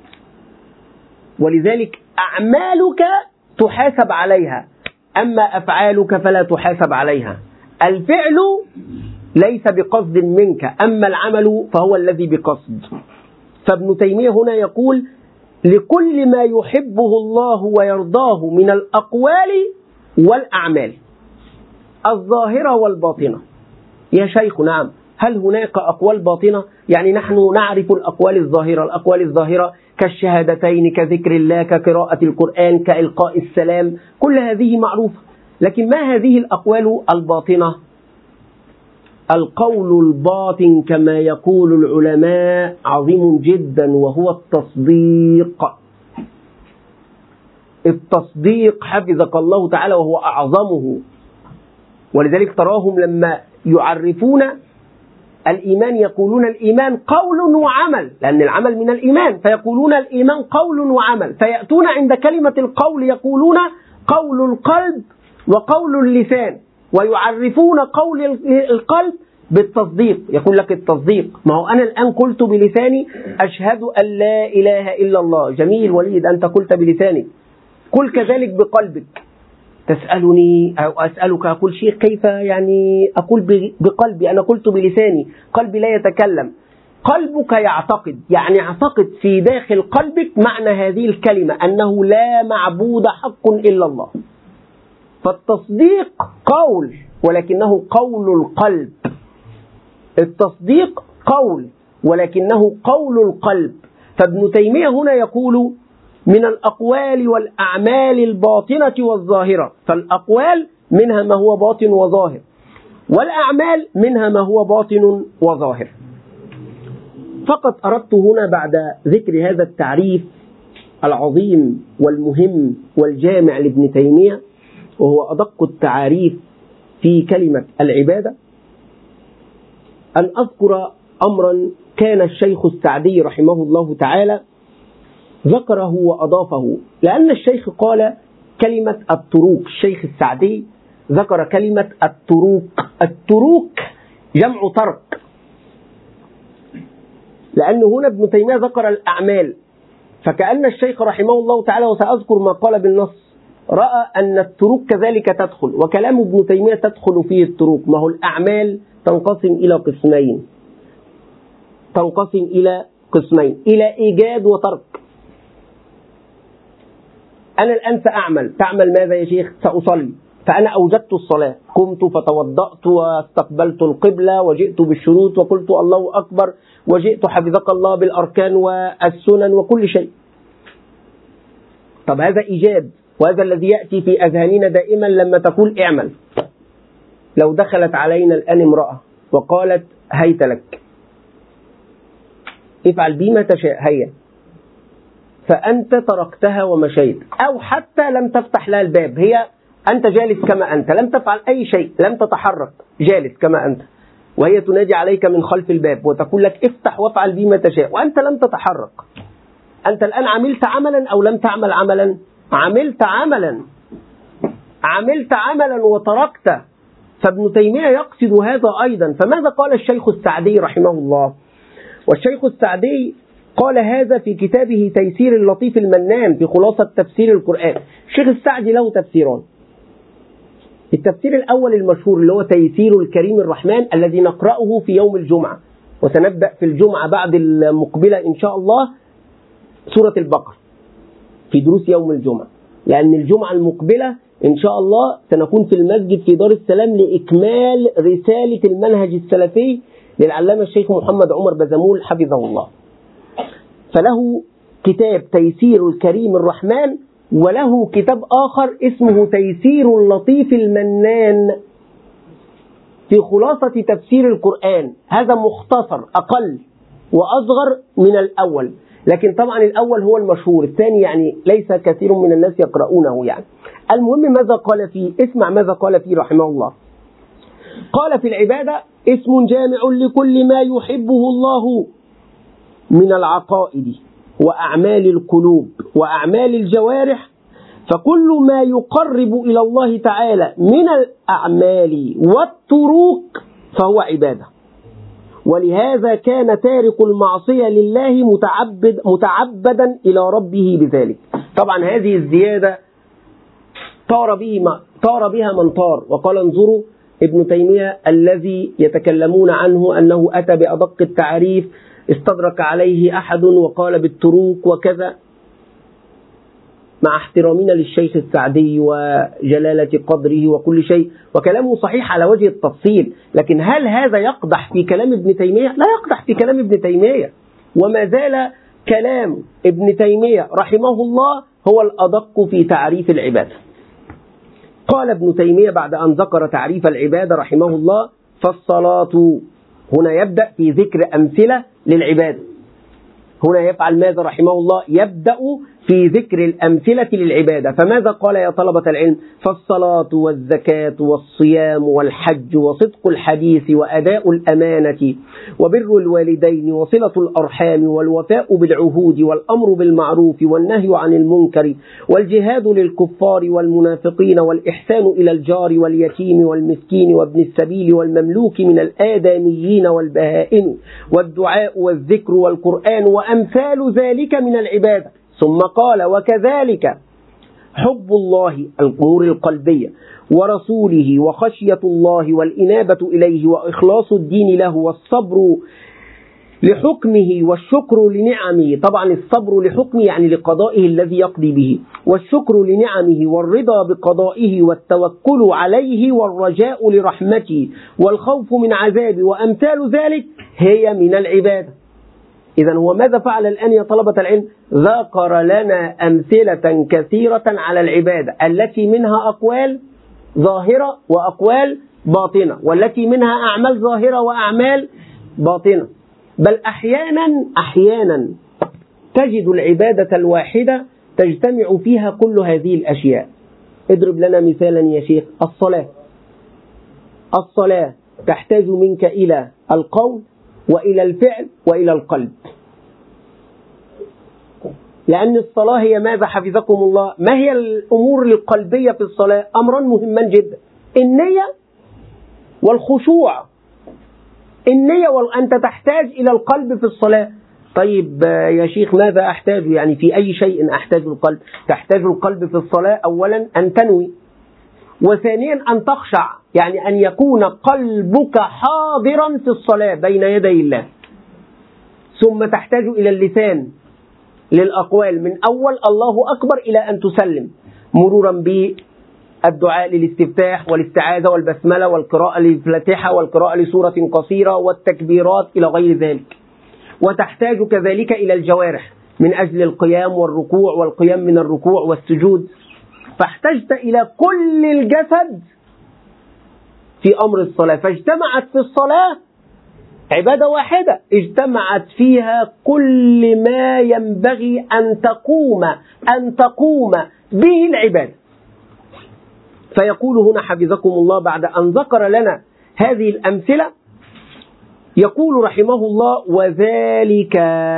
A: ولذلك أعمالك تحاسب عليها، أما أفعالك فلا تحاسب عليها. الفعل ليس بقصد منك، أما العمل فهو الذي بقصد. فابن تيمية هنا يقول: لكل ما يحبه الله ويرضاه من الأقوال والأعمال الظاهرة والباطنة. يا شيخ نعم، هل هناك أقوال باطنة؟ يعني نحن نعرف الأقوال الظاهرة، الأقوال الظاهرة كالشهادتين، كذكر الله، كقراءة القرآن، كإلقاء السلام، كل هذه معروفة. لكن ما هذه الأقوال الباطنة؟ القول الباطن كما يقول العلماء عظيم جدا، وهو التصديق. التصديق حفظك الله تعالى وهو أعظمه. ولذلك تراهم لما يعرفون الإيمان يقولون الإيمان قول وعمل، لأن العمل من الإيمان، فيقولون الإيمان قول وعمل، فيأتون عند كلمة القول يقولون قول القلب وقول اللسان، ويعرفون قول القلب بالتصديق. يقول لك التصديق، ما هو أنا الآن قلت بلساني أشهد أن لا إله إلا الله، جميل وليد، أنت قلت بلسانك، قل كذلك بقلبك. تسألني أو أسألك أقول شيء كيف يعني أقول بقلبي؟ أنا قلت بلساني، قلبي لا يتكلم. قلبك يعتقد، يعني اعتقد في داخل قلبك معنى هذه الكلمة، أنه لا معبود حق إلا الله. فالتصديق قول، ولكنه قول القلب. التصديق قول ولكنه قول القلب. فابن تيمية هنا يقول من الأقوال والأعمال الباطنة والظاهرة، فالأقوال منها ما هو باطن وظاهر، والأعمال منها ما هو باطن وظاهر. فقط أردت هنا بعد ذكر هذا التعريف العظيم والمهم والجامع لابن تيمية، وهو أدق التعاريف في كلمة العبادة، أن أذكر أمرا كان الشيخ السعدي رحمه الله تعالى ذكره وأضافه. لأن الشيخ قال كلمة التروك، الشيخ السعدي ذكر كلمة التروك. التروك جمع ترك، لأن هنا ابن تيمية ذكر الأعمال، فكأن الشيخ رحمه الله تعالى، وسأذكر ما قال بالنص، رأى أن التروك كذلك تدخل، وكلام ابن تيمية تدخل فيه التروك. ما هو الأعمال تنقسم إلى قسمين، تنقسم إلى قسمين إلى إيجاد وترك. أنا الآن سأعمل، تعمل ماذا يا شيخ؟ سأصلي، فأنا أوجدت الصلاة، قمت فتوضأت واستقبلت القبلة وجئت بالشروط وقلت الله أكبر، وجئت حفظك الله بالأركان والسنن وكل شيء. طب هذا إيجاد، وهذا الذي يأتي في أذهاننا دائما لما تقول اعمل. لو دخلت علينا الآن امرأة وقالت هيت لك، افعل بما تشاء، هيا، فأنت تركتها ومشيت، أو حتى لم تفتح لها الباب، هي أنت جالس كما أنت، لم تفعل أي شيء، لم تتحرك، جالس كما أنت، وهي تنادي عليك من خلف الباب وتقول لك افتح وافعل بما تشاء، وأنت لم تتحرك. أنت الآن عملت عملا أو لم تعمل عملا؟ عملت عملا، عملت عملا وتركت فابن تيمية يقصد هذا أيضا. فماذا قال الشيخ السعدي رحمه الله؟ والشيخ السعدي قال هذا في كتابه تيسير اللطيف المنان في خلاصة تفسير القرآن. الشيخ السعدي له تفسيران. التفسير الأول المشهور اللي هو تيسير الكريم الرحمن الذي نقرأه في يوم الجمعة، وسنبدأ في الجمعة بعد المقبلة إن شاء الله سورة البقرة في دروس يوم الجمعة، لأن الجمعة المقبلة إن شاء الله سنكون في المسجد في دار السلام لإكمال رسالة المنهج السلفي للعلامة الشيخ محمد عمر بزمول حفظه الله. فله كتاب تيسير الكريم الرحمن، وله كتاب آخر اسمه تيسير اللطيف المنان في خلاصة تفسير القرآن. هذا مختصر أقل وأصغر من الأول، لكن طبعا الأول هو المشهور، الثاني يعني ليس كثير من الناس يقرؤونه يعني. المهم ماذا قال فيه؟ اسمع ماذا قال فيه رحمه الله. قال في العبادة اسم جامع لكل ما يحبه الله من العقائد وأعمال القلوب وأعمال الجوارح، فكل ما يقرب إلى الله تعالى من الأعمال والتروك فهو عبادة. ولهذا كان تارك المعصية لله متعبد متعبدا إلى ربه بذلك. طبعا هذه الزيادة طار به طار بها من طار، وقال انظروا ابن تيمية الذي يتكلمون عنه أنه أتى بأدق التعريف استدرك عليه أحد وقال بالتروك وكذا، مع احترامنا للشيخ السعدي وجلالة قدره وكل شيء، وكلامه صحيح على وجه التفصيل، لكن هل هذا يقدح في كلام ابن تيمية؟ لا يقدح في كلام ابن تيمية، وما زال كلام ابن تيمية رحمه الله هو الأدق في تعريف العبادة. قال ابن تيمية بعد أن ذكر تعريف العبادة رحمه الله: فالصلاة، هنا يبدأ في ذكر أمثلة للعبادة. هنا يفعل ماذا رحمه الله؟ يبدأ في ذكر الأمثلة للعبادة. فماذا قال يا طلبة العلم؟ فالصلاة والزكاة والصيام والحج وصدق الحديث وأداء الأمانة وبر الوالدين وصلة الأرحام والوفاء بالعهود والأمر بالمعروف والنهي عن المنكر والجهاد للكفار والمنافقين والإحسان إلى الجار واليتيم والمسكين وابن السبيل والمملوك من الآدميين والبهائم والدعاء والذكر والقرآن وأمثال ذلك من العبادة. ثم قال: وكذلك حب الله، الأمور القلبية، ورسوله وخشية الله والإنابة إليه وإخلاص الدين له والصبر لحكمه والشكر لنعمه. طبعا الصبر لحكمه يعني لقضائه الذي يقضي به، والشكر لنعمه والرضا بقضائه والتوكل عليه والرجاء لرحمته والخوف من عذابه وأمثال ذلك هي من العبادة. إذن هو ماذا فعل الآن يا طلبة العلم؟ ذكر لنا أمثلة كثيرة على العبادة التي منها أقوال ظاهرة وأقوال باطنة، والتي منها أعمال ظاهرة وأعمال باطنة، بل أحيانا أحيانا تجد العبادة الواحدة تجتمع فيها كل هذه الأشياء. اضرب لنا مثالا يا شيخ. الصلاة الصلاة تحتاج منك إلى القول وإلى الفعل وإلى القلب، لأن الصلاة هي ماذا حفظكم الله؟ ما هي الأمور القلبية في الصلاة؟ أمران مهمان جدا: النية والخشوع. النية وأنت تحتاج إلى القلب في الصلاة. طيب يا شيخ ماذا أحتاج؟ يعني في أي شيء أحتاج القلب؟ تحتاج القلب في الصلاة أولا أن تنوي، وثانيا أن تخشع، يعني أن يكون قلبك حاضرا في الصلاة بين يدي الله. ثم تحتاج إلى اللسان للأقوال من أول الله أكبر إلى أن تسلم، مرورا بالدعاء للاستفتاح والاستعاذة والبسملة والقراءة للفاتحة والقراءة لسورة قصيرة والتكبيرات إلى غير ذلك. وتحتاج كذلك إلى الجوارح من أجل القيام والركوع والقيام من الركوع والسجود. فاحتجت إلى كل الجسد في أمر الصلاة، فاجتمعت في الصلاة عبادة واحدة اجتمعت فيها كل ما ينبغي أن تقوم أن تقوم به العبادة. فيقول هنا حفظكم الله بعد أن ذكر لنا هذه الأمثلة، يقول رحمه الله: وذلك.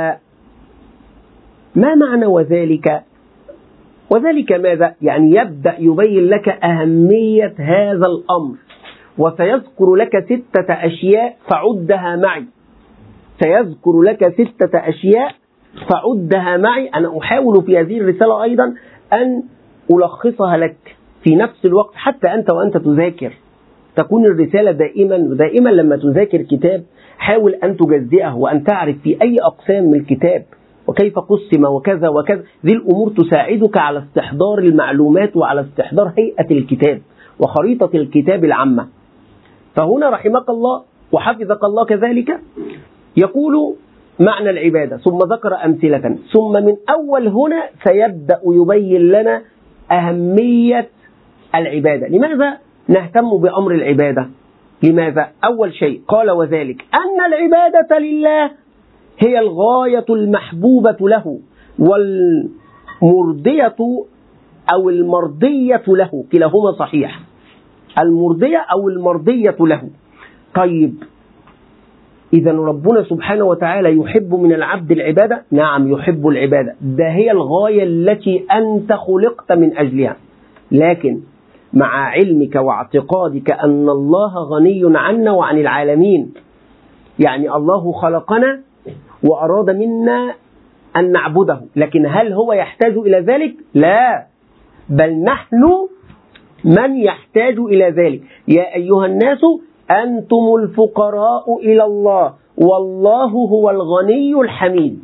A: ما معنى وذلك؟ وذلك ماذا؟ يعني يبدأ يبين لك أهمية هذا الأمر وسيذكر لك ستة أشياء فعدها معي. سيذكر لك ستة أشياء فعدها معي. أنا أحاول في هذه الرسالة أيضا أن ألخصها لك في نفس الوقت، حتى أنت وأنت تذاكر تكون الرسالة دائما دائما لما تذاكر كتاب حاول أن تجزئه وأن تعرف في أي أقسام من الكتاب وكيف قسم وكذا وكذا. ذي الأمور تساعدك على استحضار المعلومات وعلى استحضار هيئة الكتاب وخريطة الكتاب العامة. فهنا رحمك الله وحفظك الله كذلك يقول معنى العبادة، ثم ذكر أمثلة، ثم من أول هنا سيبدأ يبين لنا أهمية العبادة. لماذا نهتم بأمر العبادة؟ لماذا؟ أول شيء قال وذلك أن العبادة لله هي الغاية المحبوبة له والمرضية أو المرضية له، كلاهما صحيح، المرضية أو المرضية له. طيب إذا ربنا سبحانه وتعالى يحب من العبد العبادة؟ نعم يحب العبادة، ده هي الغاية التي أنت خلقت من أجلها. لكن مع علمك واعتقادك أن الله غني عنا وعن العالمين، يعني الله خلقنا وأراد منا أن نعبده، لكن هل هو يحتاج إلى ذلك؟ لا، بل نحن من يحتاج إلى ذلك. يا أيها الناس أنتم الفقراء إلى الله والله هو الغني الحميد.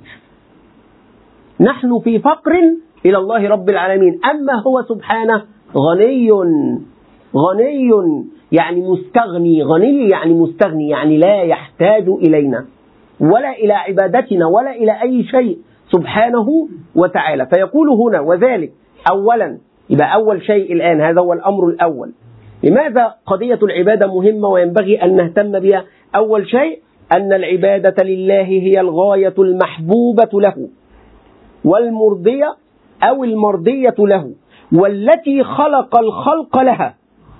A: نحن في فقر إلى الله رب العالمين، أما هو سبحانه غني، غني يعني مستغني، غني يعني مستغني، يعني لا يحتاج إلينا ولا إلى عبادتنا ولا إلى أي شيء سبحانه وتعالى. فيقول هنا وذلك أولا، يبقى أول شيء الآن هذا هو الأمر الأول. لماذا قضية العبادة مهمة وينبغي أن نهتم بها؟ أول شيء أن العبادة لله هي الغاية المحبوبة له والمرضية أو المرضية له والتي خلق الخلق لها،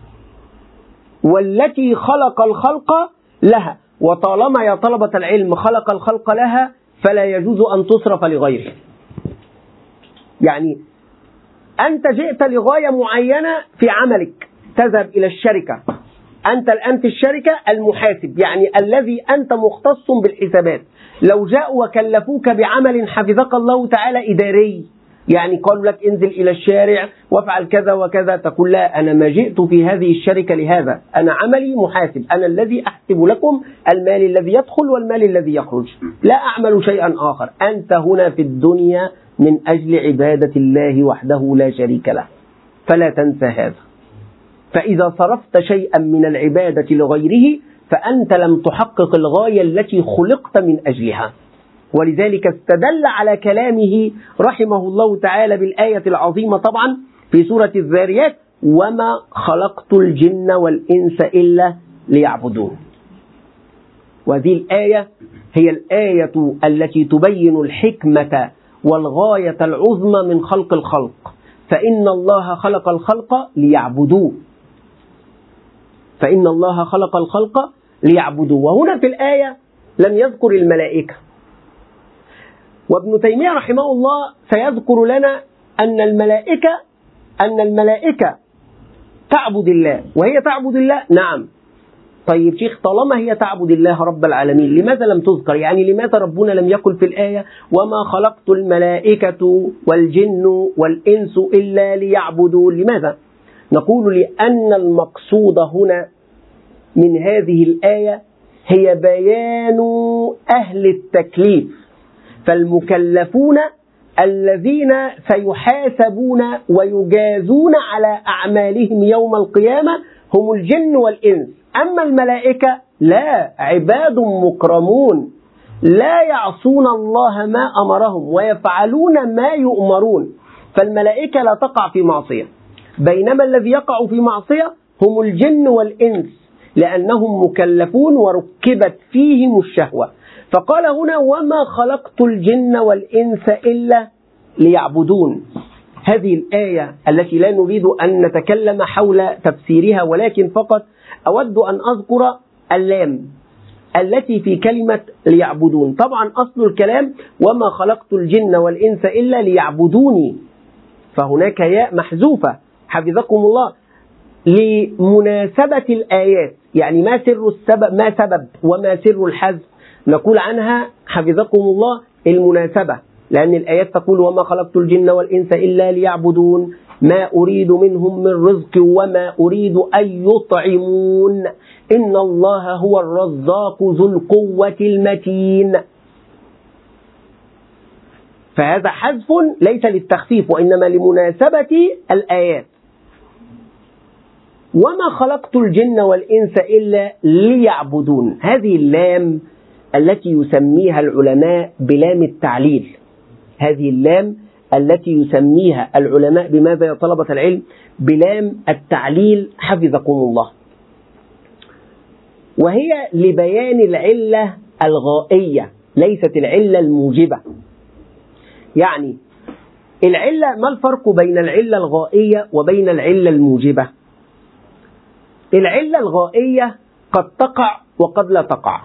A: والتي خلق الخلق لها. وطالما يا طلبة العلم خلق الخلق لها فلا يجوز أن تصرف لغيره. يعني أنت جئت لغاية معينة في عملك، تذهب إلى الشركة، أنت الآن في الشركة المحاسب، يعني الذي أنت مختص بالحسابات. لو جاءوا وكلفوك بعمل حفظك الله تعالى إداري، يعني قالوا لك انزل إلى الشارع وافعل كذا وكذا، تقول لا، أنا ما جئت في هذه الشركة لهذا، أنا عملي محاسب، أنا الذي أحسب لكم المال الذي يدخل والمال الذي يخرج، لا أعمل شيئا آخر. أنت هنا في الدنيا من أجل عبادة الله وحده لا شريك له، فلا تنسى هذا. فإذا صرفت شيئا من العبادة لغيره فأنت لم تحقق الغاية التي خلقت من أجلها. ولذلك استدل على كلامه رحمه الله تعالى بالآية العظيمة طبعا في سورة الذاريات: وما خلقت الجن والإنس إلا ليعبدون. وهذه الآية هي الآية التي تبين الحكمة والغاية العظمى من خلق الخلق. فإن الله خلق الخلق ليعبدوه، فإن الله خلق الخلق ليعبدوه. وهنا في الآية لم يذكر الملائكة، وابن تيمية رحمه الله سيذكر لنا أن الملائكة أن الملائكة تعبد الله. وهي تعبد الله؟ نعم. طيب شيخ، طالما هي تعبد الله رب العالمين لماذا لم تذكر؟ يعني لماذا ربنا لم يقل في الآية وما خلقت الملائكة والجن والإنس إلا ليعبدون؟ لماذا؟ نقول لأن المقصود هنا من هذه الآية هي بيان أهل التكليف، فالمكلفون الذين سيحاسبون ويجازون على أعمالهم يوم القيامة هم الجن والإنس. أما الملائكة لا، عباد مكرمون لا يعصون الله ما أمرهم ويفعلون ما يؤمرون، فالملائكة لا تقع في معصية، بينما الذي يقع في معصية هم الجن والإنس لأنهم مكلفون وركبت فيهم الشهوة. فقال هنا وما خلقت الجن والإنس إلا ليعبدون. هذه الآية التي لا نريد أن نتكلم حول تفسيرها، ولكن فقط أود أن أذكر اللام التي في كلمة ليعبدون. طبعا أصل الكلام وما خلقت الجن والإنس إلا ليعبدوني، فهناك ياء محذوفة حفظكم الله لمناسبة الآيات. يعني ما سر السبب، ما سبب وما سر الحذف؟ نقول عنها حفظكم الله المناسبة، لأن الآيات تقول وما خلقت الجن والإنس إلا ليعبدون ما أريد منهم من رزق وما أريد أن يطعمون إن الله هو الرزاق ذو القوة المتين. فهذا حذف ليس للتخفيف وإنما لمناسبة الآيات. وما خلقت الجن والإنس إلا ليعبدون، هذه اللام التي يسميها العلماء بلام التعليل، هذه اللام التي يسميها العلماء بماذا يا طلبة العلم؟ بلام التعليل حفظكم الله، وهي لبيان العلة الغائية ليست العلة الموجبة. يعني العلة، ما الفرق بين العلة الغائية وبين العلة الموجبة؟ العلة الغائية قد تقع وقد لا تقع،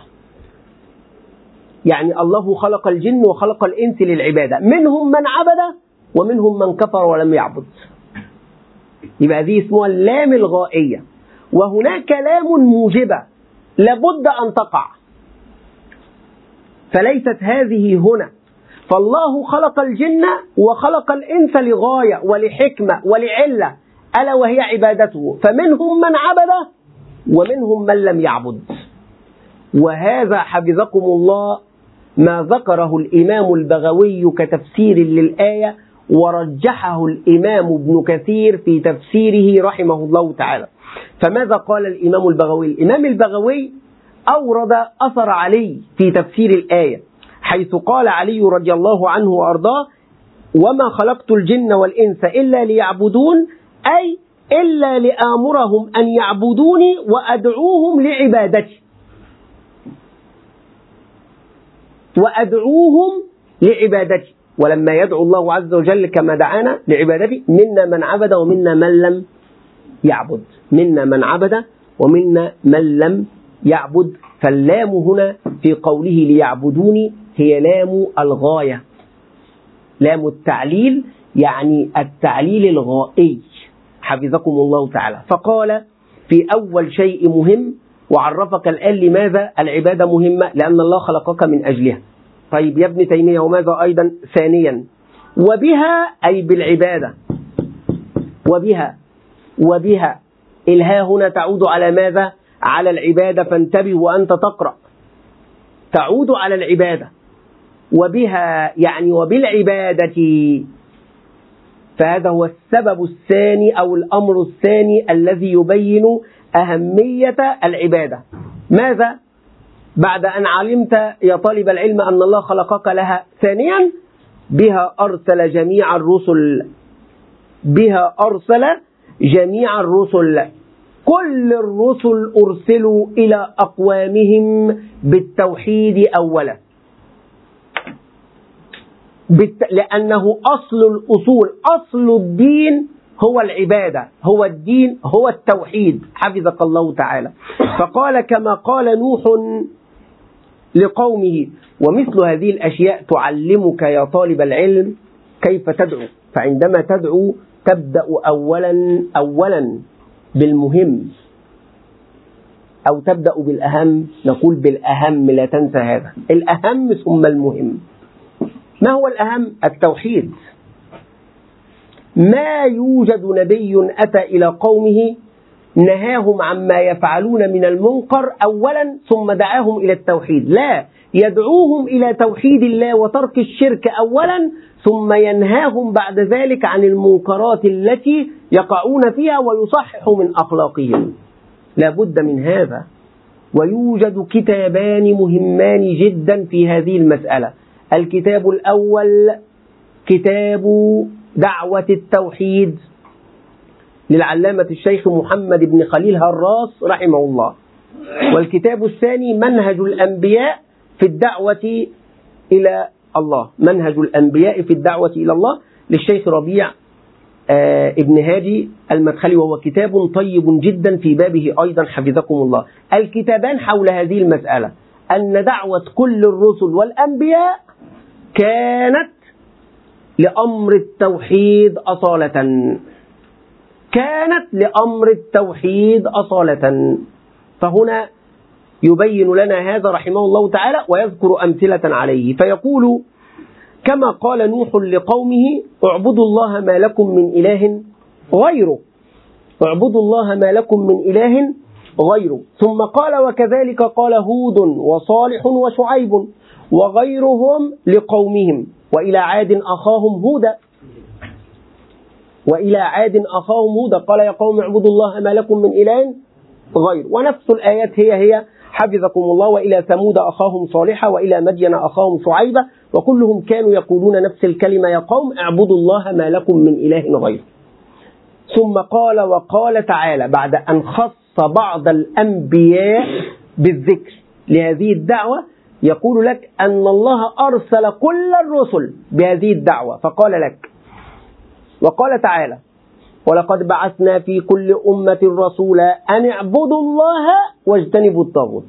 A: يعني الله خلق الجن وخلق الإنس للعبادة، منهم من عبد ومنهم من كفر ولم يعبد، يبقى هذه اسمها اللام الغائية. وهناك لام موجبة لابد أن تقع، فليست هذه هنا. فالله خلق الجن وخلق الإنس لغاية ولحكمة ولعلة، ألا وهي عبادته، فمنهم من عبد ومنهم من لم يعبد. وهذا حفظكم الله ما ذكره الإمام البغوي كتفسير للآية، ورجحه الإمام ابن كثير في تفسيره رحمه الله تعالى. فماذا قال الإمام البغوي؟ الإمام البغوي أورد أثر علي في تفسير الآية، حيث قال علي رضي الله عنه وأرضاه وما خلقت الجن والإنس إلا ليعبدون، أي إلا لآمرهم أن يعبدوني وأدعوهم لعبادتي، وأدعوهم لعبادتي. ولما يدعو الله عز وجل كما دعانا لعبادتي، منا من عبد ومنا من لم يعبد، منا من عبد ومنا من لم يعبد. فاللام هنا في قوله ليعبدوني هي لام الغاية، لام التعليل، يعني التعليل الغائي حفظكم الله تعالى. فقال في أول شيء مهم، وعرفك الآن لماذا العبادة مهمة، لأن الله خلقك من أجلها. طيب يا ابن تيمية، وماذا أيضا؟ ثانيا وبها، أي بالعبادة، وبها وبها الها هنا تعود على ماذا؟ على العبادة، فانتبه وأنت تقرأ، تعود على العبادة. وبها يعني وبالعبادة، فهذا هو السبب الثاني أو الأمر الثاني الذي يبين أهمية العبادة. ماذا؟ بعد أن علمت يا طالب العلم أن الله خلقك لها، ثانيا بها أرسل جميع الرسل، بها أرسل جميع الرسل، كل الرسل أرسلوا إلى أقوامهم بالتوحيد أولا، بالت... لأنه أصل الأصول، أصل الدين هو العبادة، هو الدين هو التوحيد حفظك الله تعالى. فقال كما قال نوح لقومه. ومثل هذه الأشياء تعلمك يا طالب العلم كيف تدعو. فعندما تدعو تبدأ أولا أولا بالمهم، أو تبدأ بالأهم. نقول بالأهم، لا تنسى هذا، الأهم ثم المهم. ما هو الأهم؟ التوحيد. ما يوجد نبي أتى إلى قومه نهاهم عما يفعلون من المنكر أولا ثم دعاهم إلى التوحيد، لا، يدعوهم إلى توحيد الله وترك الشرك أولا، ثم ينهاهم بعد ذلك عن المنكرات التي يقعون فيها ويصحح من أخلاقهم. لا بد من هذا. ويوجد كتابان مهمان جدا في هذه المسألة. الكتاب الأول كتاب دعوة التوحيد للعلامة الشيخ محمد بن خليل هراس رحمه الله، والكتاب الثاني منهج الأنبياء في الدعوة إلى الله، منهج الأنبياء في الدعوة إلى الله للشيخ ربيع آه ابن هادي المدخلي، وهو كتاب طيب جدا في بابه أيضا حفظكم الله. الكتابان حول هذه المسألة، أن دعوة كل الرسل والأنبياء كانت لأمر التوحيد أصالة، كانت لأمر التوحيد أصالة. فهنا يبين لنا هذا رحمه الله تعالى ويذكر أمثلة عليه، فيقول كما قال نوح لقومه اعبدوا الله ما لكم من إله غيره، اعبدوا الله ما لكم من إله غيره. ثم قال وكذلك قال هود وصالح وشعيب وغيرهم لقومهم وإلى عاد أخاهم هودا، وإلى عاد أخاهم هودا قال يا قوم اعبدوا الله ما لكم من إله غيره. ونفس الآيات هي هي حفظكم الله وإلى ثمود أخاهم صالحا وإلى مدين أخاهم شعيبا وكلهم كانوا يقولون نفس الكلمة يا قوم اعبدوا الله ما لكم من إله غيره. ثم قال وقال تعالى بعد أن خص بعض الأنبياء بالذكر لهذه الدعوة يقول لك أن الله أرسل كل الرسل بهذه الدعوة، فقال لك وقال تعالى ولقد بعثنا في كل أمة رسولا أن اعبدوا الله واجتنبوا الطاغوت،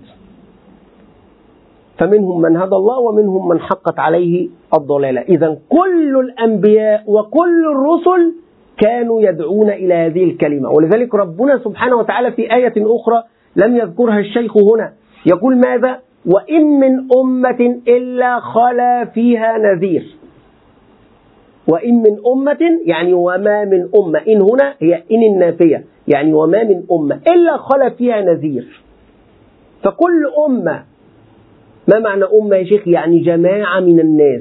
A: فمنهم من هدى الله ومنهم من حقت عليه الضلالة. إذن كل الأنبياء وكل الرسل كانوا يدعون إلى هذه الكلمة، ولذلك ربنا سبحانه وتعالى في آية أخرى لم يذكرها الشيخ هنا يقول ماذا؟ وإن من أمة إلا خلا فيها نذير. وإن من أمة يعني وما من أمة، إن هنا هي إن النافية يعني وما من أمة إلا خلا فيها نذير. فكل أمة، ما معنى أمة يا شيخ؟ يعني جماعة من الناس،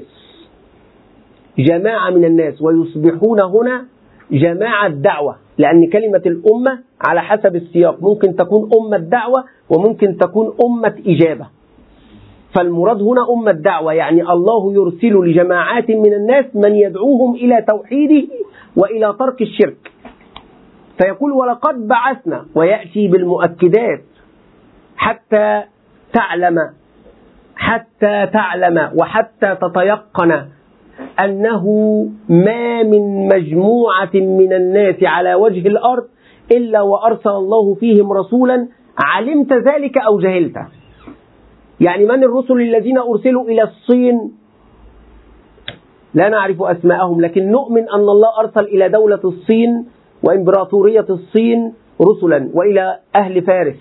A: جماعة من الناس، ويصبحون هنا جماعة دعوة، لأن كلمة الأمة على حسب السياق ممكن تكون أمة دعوة وممكن تكون أمة إجابة. فالمراد هنا أمة دعوة يعني الله يرسل لجماعات من الناس من يدعوهم إلى توحيده وإلى ترك الشرك. فيقول ولقد بعثنا ويأتي بالمؤكدات حتى تعلم حتى تعلم وحتى تتيقن أنه ما من مجموعة من الناس على وجه الأرض إلا وأرسل الله فيهم رسولا علمت ذلك أو جهلته. يعني من الرسل الذين أرسلوا إلى الصين لا نعرف أسماءهم، لكن نؤمن أن الله أرسل إلى دولة الصين وإمبراطورية الصين رسلا، وإلى أهل فارس،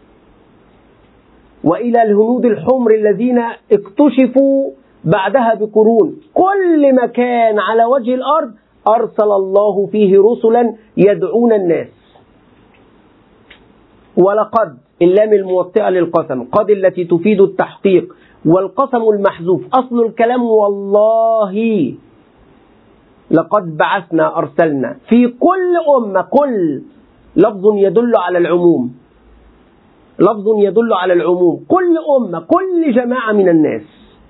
A: وإلى الهنود الحمر الذين اكتشفوا بعدها بقرون. كل مكان على وجه الأرض أرسل الله فيه رسلا يدعون الناس. ولقد اللام الموطئة للقسم، قد التي تفيد التحقيق، والقسم المحذوف أصل الكلام والله لقد بعثنا أرسلنا في كل أمة. كل لفظ يدل على العموم، لفظ يدل على العموم، كل أمة كل جماعة من الناس.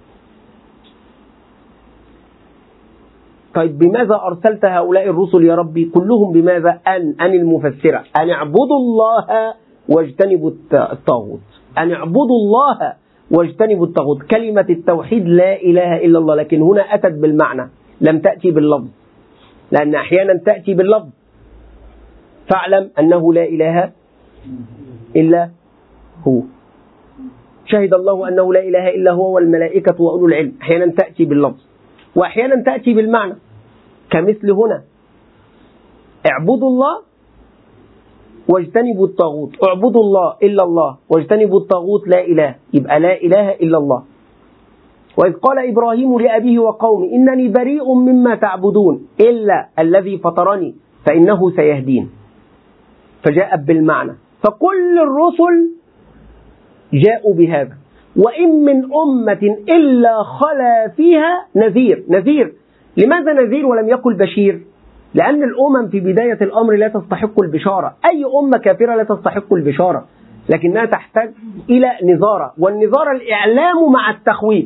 A: طيب بماذا أرسلت هؤلاء الرسل يا ربي؟ كلهم بماذا؟ أن أن المفسرة أن اعبدوا الله واجتنبوا الطاغوت، أن اعبدوا الله واجتنبوا الطاغوت. كلمة التوحيد لا إله إلا الله، لكن هنا أتت بالمعنى لم تأتي باللفظ، لأن أحيانا تأتي باللفظ. فاعلم أنه لا إله إلا هو، شهد الله أنه لا إله إلا هو والملائكة وأولو العلم. أحيانا تأتي باللفظ وأحيانا تأتي بالمعنى، كمثل هنا اعبدوا الله واجتنبوا الطاغوت، اعبدوا الله إلا الله واجتنبوا الطاغوت لا إله، يبقى لا إله إلا الله. وإذ قال إبراهيم لأبيه وقومه إنني بريء مما تعبدون إلا الذي فطرني فإنه سيهدين، فجاء بالمعنى. فكل الرسل جاءوا بهذا. وإن من أمة إلا خلا فيها نذير. نذير لماذا نذير ولم يقل بشير؟ لأن الأمم في بداية الأمر لا تستحق البشارة، أي أمة كافرة لا تستحق البشارة، لكنها تحتاج إلى نذارة، والنذارة الإعلام مع التخويف،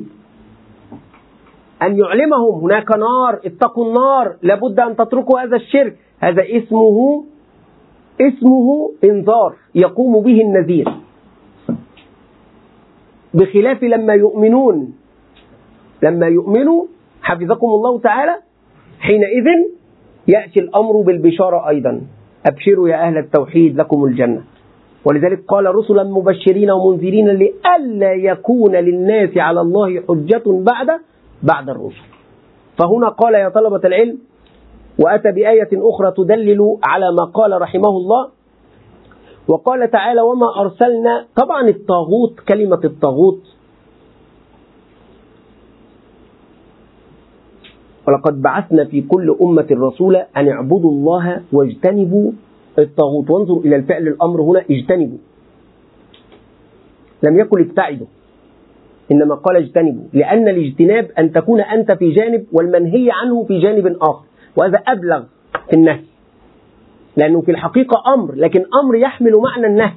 A: أن يعلمهم هناك نار، اتقوا النار، لابد أن تتركوا هذا الشرك. هذا اسمه اسمه انذار يقوم به النذير، بخلاف لما يؤمنون لما يؤمنوا حفظكم الله تعالى حينئذ يأتي الأمر بالبشارة أيضا، أبشروا يا أهل التوحيد لكم الجنة. ولذلك قال رسلا مبشرين ومنذرين لئلا يكون للناس على الله حجة بعد بعد الرسل. فهنا قال يا طلبة العلم، وأتى بآية أخرى تدلل على ما قال رحمه الله، وقال تعالى وما أرسلنا. طبعا الطاغوت، كلمة الطاغوت، ولقد بعثنا في كل أمة رسولا أن اعبدوا الله واجتنبوا الطاغوت. وانظر إلى الفعل الأمر هنا، اجتنبوا، لم يقل ابتعدوا، إنما قال اجتنبوا، لأن الاجتناب أن تكون أنت في جانب والمنهي عنه في جانب آخر، وهذا أبلغ في النهي، لأنه في الحقيقة أمر، لكن أمر يحمل معنى النهي.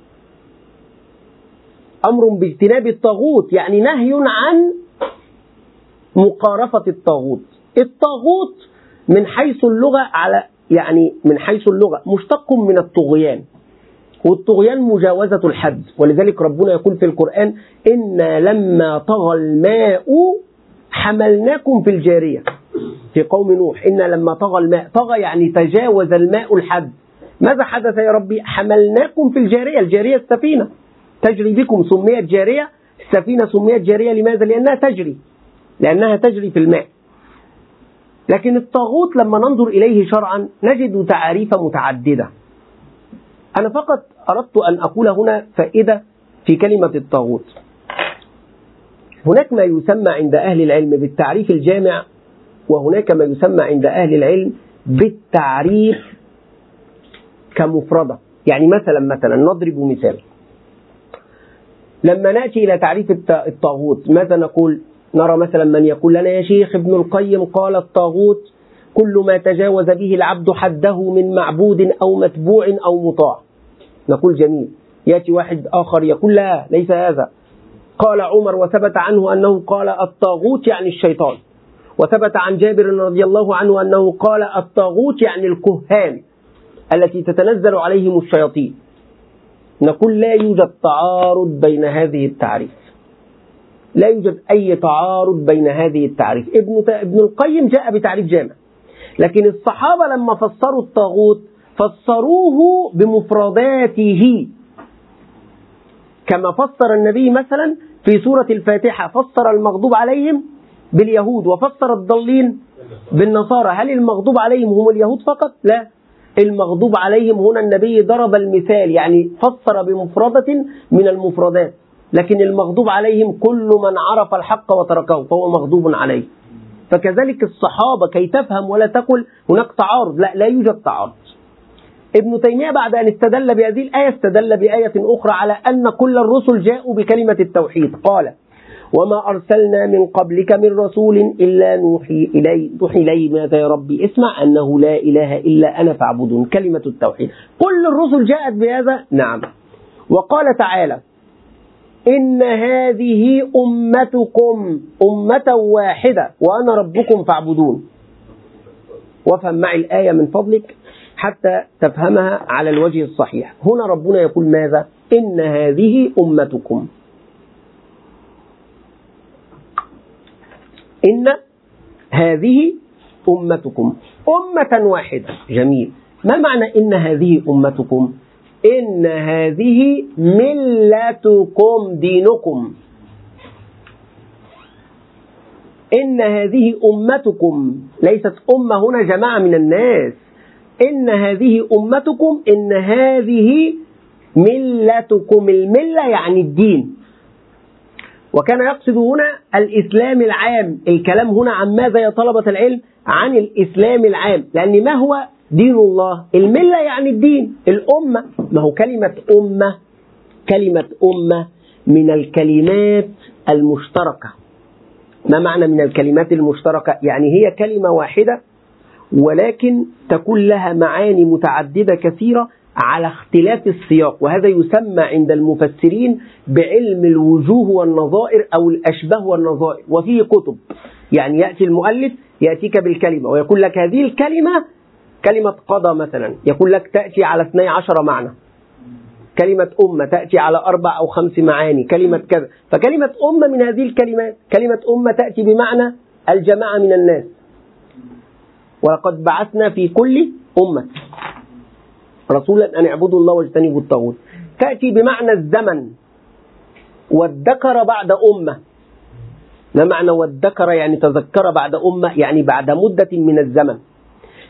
A: أمر باجتناب الطاغوت يعني نهي عن مقارفة الطاغوت. الطاغوت من حيث اللغة على يعني من حيث اللغة مشتق من الطغيان، والطغيان مجاوزة الحد، ولذلك ربنا يقول في القرآن إنا لما طغى الماء حملناكم في الجارية. في قوم نوح إنا لما طغى الماء، طغى يعني تجاوز الماء الحد. ماذا حدث يا ربي؟ حملناكم في الجارية. الجارية السفينة تجري بكم، سميت جارية. السفينة سميت جارية لماذا؟ لأنها تجري لأنها تجري في الماء. لكن الطاغوت لما ننظر إليه شرعا نجد تعاريف متعددة. أنا فقط أردت أن أقول هنا فائدة في كلمة الطاغوت. هناك ما يسمى عند أهل العلم بالتعريف الجامع، وهناك ما يسمى عند أهل العلم بالتعريف كمفردة. يعني مثلا مثلا نضرب مثال، لما نأتي إلى تعريف الطاغوت ماذا نقول؟ نرى مثلا من يقول لنا يا شيخ ابن القيم قال الطاغوت كل ما تجاوز به العبد حده من معبود أو متبوع أو مطاع. نقول جميل. يأتي واحد آخر يقول لا، ليس هذا. قال عمر وثبت عنه أنه قال الطاغوت يعني الشيطان، وثبت عن جابر رضي الله عنه أنه قال الطاغوت يعني الكهان التي تتنزل عليهم الشياطين. نقول لا يوجد تعارض بين هذه التعريف، لا يوجد أي تعارض بين هذه التعريف. ابن ابن القيم جاء بتعريف جامع، لكن الصحابة لما فسروا الطاغوت فسروه بمفرداته، كما فسر النبي مثلا في سورة الفاتحة، فسر المغضوب عليهم باليهود وفسر الضالين بالنصارى. هل المغضوب عليهم هم اليهود فقط؟ لا، المغضوب عليهم هنا النبي ضرب المثال، يعني فسر بمفردة من المفردات، لكن المغضوب عليهم كل من عرف الحق وتركه فهو مغضوب عليه. فكذلك الصحابة، كي تفهم ولا تقل هناك تعارض، لا لا يوجد تعارض. ابن تيمية بعد أن استدل بهذه الآية استدل بآية أخرى على أن كل الرسل جاءوا بكلمة التوحيد. قال وما أرسلنا من قبلك من رسول إلا نوحي إليه نوحي إليه ماذا يا ربي؟ اسمع أنه لا إله إلا أنا فاعبدون، كلمة التوحيد. كل الرسل جاءت بهذا، نعم. وقال تعالى إن هذه أمتكم أمة واحدة وأنا ربكم فاعبدون. وافهم معي الآية من فضلك حتى تفهمها على الوجه الصحيح. هنا ربنا يقول ماذا؟ إن هذه أمتكم، إن هذه أمتكم أمة واحدة. جميل. ما معنى إن هذه أمتكم؟ إن هذه ملتكم، دينكم. إن هذه أمتكم، ليست أمة هنا جماعة من الناس. إن هذه أمتكم، إن هذه ملتكم. الملة يعني الدين، وكان يقصد هنا الإسلام العام. الكلام هنا عن ماذا يا طلبة العلم؟ عن الإسلام العام، لأن ما هو دين الله؟ الملة يعني الدين. الأمة، ما هو كلمة أمة، كلمة أمة من الكلمات المشتركة. ما معنى من الكلمات المشتركة؟ يعني هي كلمة واحدة ولكن تكون لها معاني متعددة كثيرة على اختلاف السياق، وهذا يسمى عند المفسرين بعلم الوجوه والنظائر أو الأشباه والنظائر. وفيه كتب، يعني يأتي المؤلف يأتيك بالكلمة ويقول لك هذه الكلمة كلمة قضى مثلا، يقول لك تأتي على اثني عشر معنى. كلمة أمة تأتي على أربع أو خمس معاني. كلمة كذا، فكلمة أمة من هذه الكلمات. كلمة أمة تأتي بمعنى الجماعة من الناس، ولقد بعثنا في كل أمة رسولا أن اعبدوا الله واجتنبوا الطاغوت. تأتي بمعنى الزمن، والذكر بعد أمة. ما معنى والذكر؟ يعني تذكر بعد أمة، يعني بعد مدة من الزمن.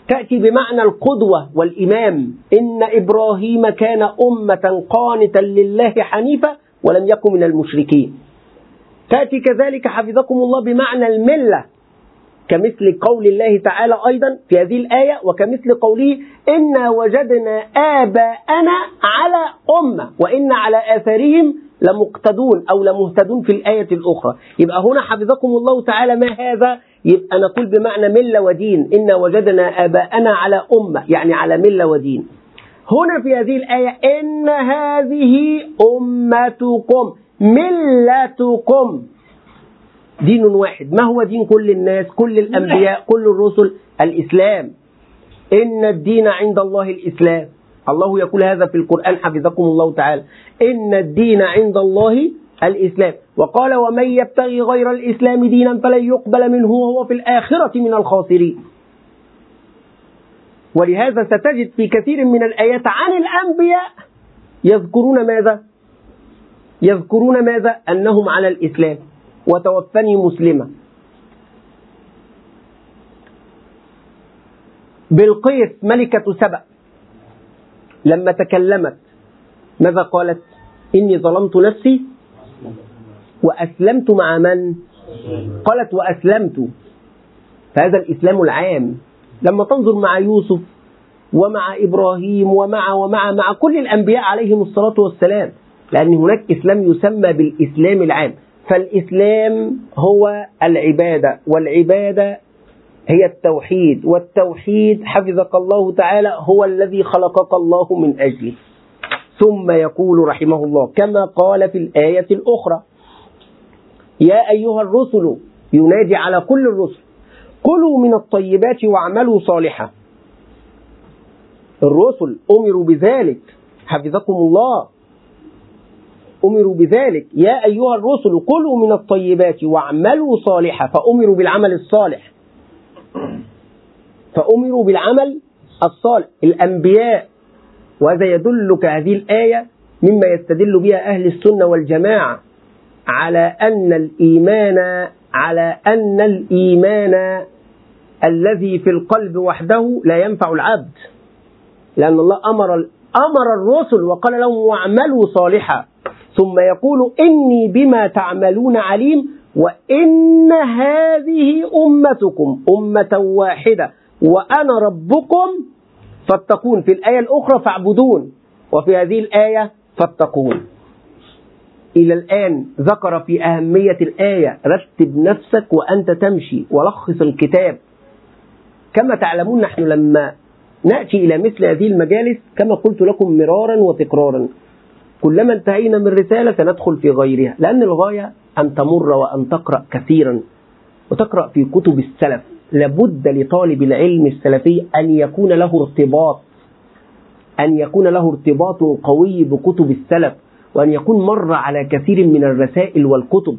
A: تأتي بمعنى القدوة والإمام. إن إبراهيم كان أمة قانتا لله حنيفا ولم يكن من المشركين. تأتي كذلك حفظكم الله بمعنى الملة، كمثل قول الله تعالى أيضا في هذه الآية، وكمثل قوله إنا وجدنا آباءنا على أمة وإنا على آثارهم لمقتدون أو لمهتدون في الآية الأخرى. يبقى هنا حفظكم الله تعالى ما هذا؟ يبقى نقول بمعنى ملة ودين. إنا وجدنا آباءنا على أمة، يعني على ملة ودين. هنا في هذه الآية إن هذه أمتكم ملتكم، دين واحد. ما هو دين كل الناس، كل الأنبياء، كل الرسل؟ الإسلام. إن الدين عند الله الإسلام. الله يقول هذا في القرآن حفظكم الله تعالى، إن الدين عند الله الإسلام. وقال ومن يبتغي غير الإسلام دينا فلن يقبل منه وهو في الآخرة من الخاسرين. ولهذا ستجد في كثير من الآيات عن الأنبياء يذكرون ماذا؟ يذكرون ماذا؟ أنهم على الإسلام. وتوفني مسلمة. بلقيس ملكة سبأ لما تكلمت ماذا قالت؟ إني ظلمت نفسي وأسلمت مع من؟ قالت وأسلمت. فهذا الإسلام العام. لما تنظر مع يوسف ومع إبراهيم ومع ومع مع كل الأنبياء عليهم الصلاة والسلام، لأن هناك إسلام يسمى بالإسلام العام. فالإسلام هو العبادة، والعبادة هي التوحيد، والتوحيد حفظك الله تعالى هو الذي خلقك الله من أجله. ثم يقول رحمه الله كما قال في الآية الأخرى يا أيها الرسل، ينادي على كل الرسل، كلوا من الطيبات واعملوا صالحا. الرسل أمروا بذلك حفظكم الله، أمروا بذلك. يا أيها الرسل كلوا من الطيبات واعملوا صالحا، فأمروا بالعمل الصالح، فأمروا بالعمل الصالح الأنبياء. وهذا يدلك هذه الآية مما يستدل بها أهل السنة والجماعة على أن الإيمان على أن الإيمان الذي في القلب وحده لا ينفع العبد، لأن الله أمر أمر الرسل وقال لهم واعملوا صالحا، ثم يقول إني بما تعملون عليم، وإن هذه أمتكم أمة واحدة وأنا ربكم فاتقون. في الآية الأخرى فاعبدون، وفي هذه الآية فاتقون. إلى الآن ذكر في أهمية الآية رتب نفسك وأنت تمشي، ولخص الكتاب. كما تعلمون نحن لما نأتي إلى مثل هذه المجالس كما قلت لكم مرارا وتكرارا، كلما انتهينا من رسالة سندخل في غيرها، لأن الغاية أن تمر وأن تقرأ كثيرا وتقرأ في كتب السلف. لابد لطالب العلم السلفي أن يكون له ارتباط أن يكون له ارتباط قوي بكتب السلف، وأن يكون مر على كثير من الرسائل والكتب.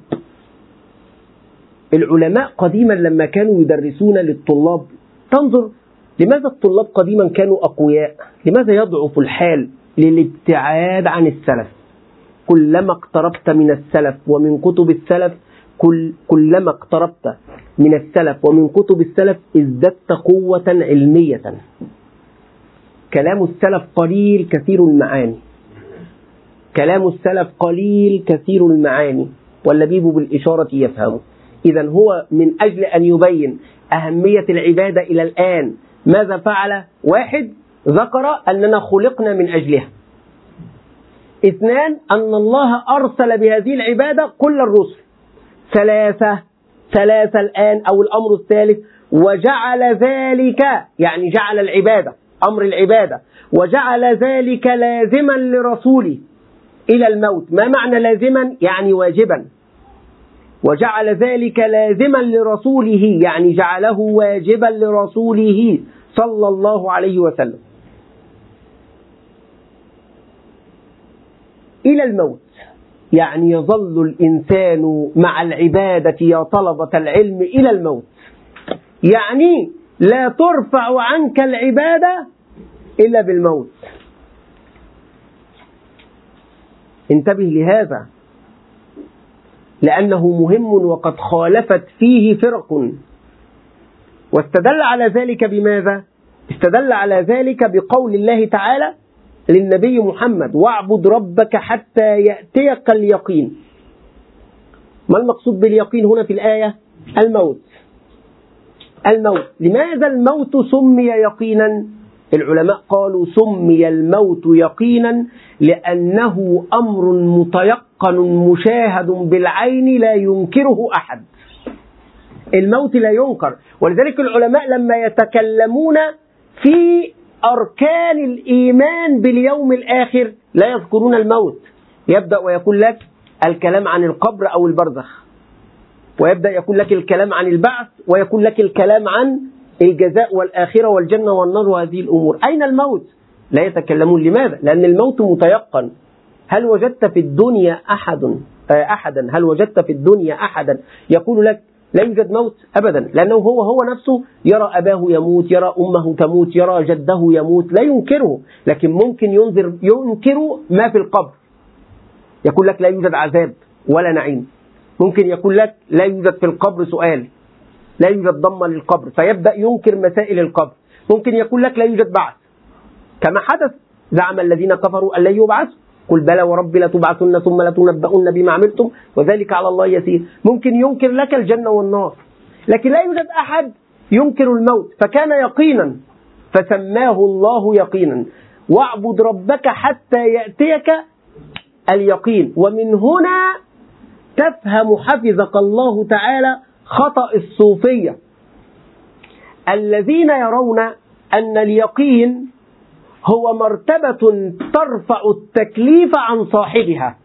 A: العلماء قديما لما كانوا يدرسون للطلاب، تنظر لماذا الطلاب قديما كانوا أقوياء؟ لماذا يضعف الحال؟ للابتعاد عن السلف. كلما اقتربت من السلف ومن كتب السلف كل كلما اقتربت من السلف ومن كتب السلف ازددت قوة علمية. كلام السلف قليل كثير المعاني، كلام السلف قليل كثير المعاني، واللبيب بالإشارة يفهم. إذن هو من أجل أن يبين أهمية العبادة إلى الآن ماذا فعل؟ واحد، ذكر أننا خلقنا من أجلها. اثنان، أن الله أرسل بهذه العبادة كل الرسل. ثلاثة ثلاثة الآن أو الأمر الثالث، وجعل ذلك، يعني جعل العبادة أمر العبادة وجعل ذلك لازما لرسوله إلى الموت. ما معنى لازما؟ يعني واجبا. وجعل ذلك لازما لرسوله، يعني جعله واجبا لرسوله صلى الله عليه وسلم إلى الموت. يعني يظل الإنسان مع العبادة يا طلبة العلم إلى الموت، يعني لا ترفع عنك العبادة إلا بالموت. انتبه لهذا، لأنه مهم وقد خالفت فيه فرق. واستدل على ذلك بماذا؟ استدل على ذلك بقول الله تعالى للنبي محمد: واعبد ربك حتى يأتيك اليقين. ما المقصود باليقين هنا في الآية؟ الموت. الموت. لماذا الموت سمي يقينا؟ العلماء قالوا سمي الموت يقينا لأنه أمر متيقن مشاهد بالعين لا ينكره أحد. الموت لا ينكر، ولذلك العلماء لما يتكلمون في أركان الإيمان باليوم الآخر لا يذكرون الموت. يبدأ ويقول لك الكلام عن القبر أو البرزخ، ويبدأ يقول لك الكلام عن البعث، ويقول لك الكلام عن الجزاء والآخرة والجنة والنار وهذه الأمور. أين الموت؟ لا يتكلمون. لماذا؟ لأن الموت متيقن. هل وجدت في الدنيا أحد أحدا هل وجدت في الدنيا أحدا يقول لك لا يوجد موت؟ أبدا، لأنه هو هو نفسه يرى أباه يموت، يرى أمه تموت، يرى جده يموت، لا ينكره. لكن ممكن ينذر ينكر ما في القبر، يقول لك لا يوجد عذاب ولا نعيم. ممكن يقول لك لا يوجد في القبر سؤال، لا يوجد ضمة للقبر، فيبدأ ينكر مسائل القبر. ممكن يقول لك لا يوجد بعث كما حدث، زعم الذين كفروا أن لن يبعثوا، قل بلى وربي لتبعثن ثم لتنبؤن بما عملتم وذلك على الله يسير. ممكن ينكر لك الجنة والنار، لكن لا يوجد أحد ينكر الموت، فكان يقينا فسماه الله يقينا. واعبد ربك حتى يأتيك اليقين. ومن هنا تفهم حفظك الله تعالى خطأ الصوفية الذين يرون أن اليقين هو مرتبة ترفع التكليف عن صاحبها.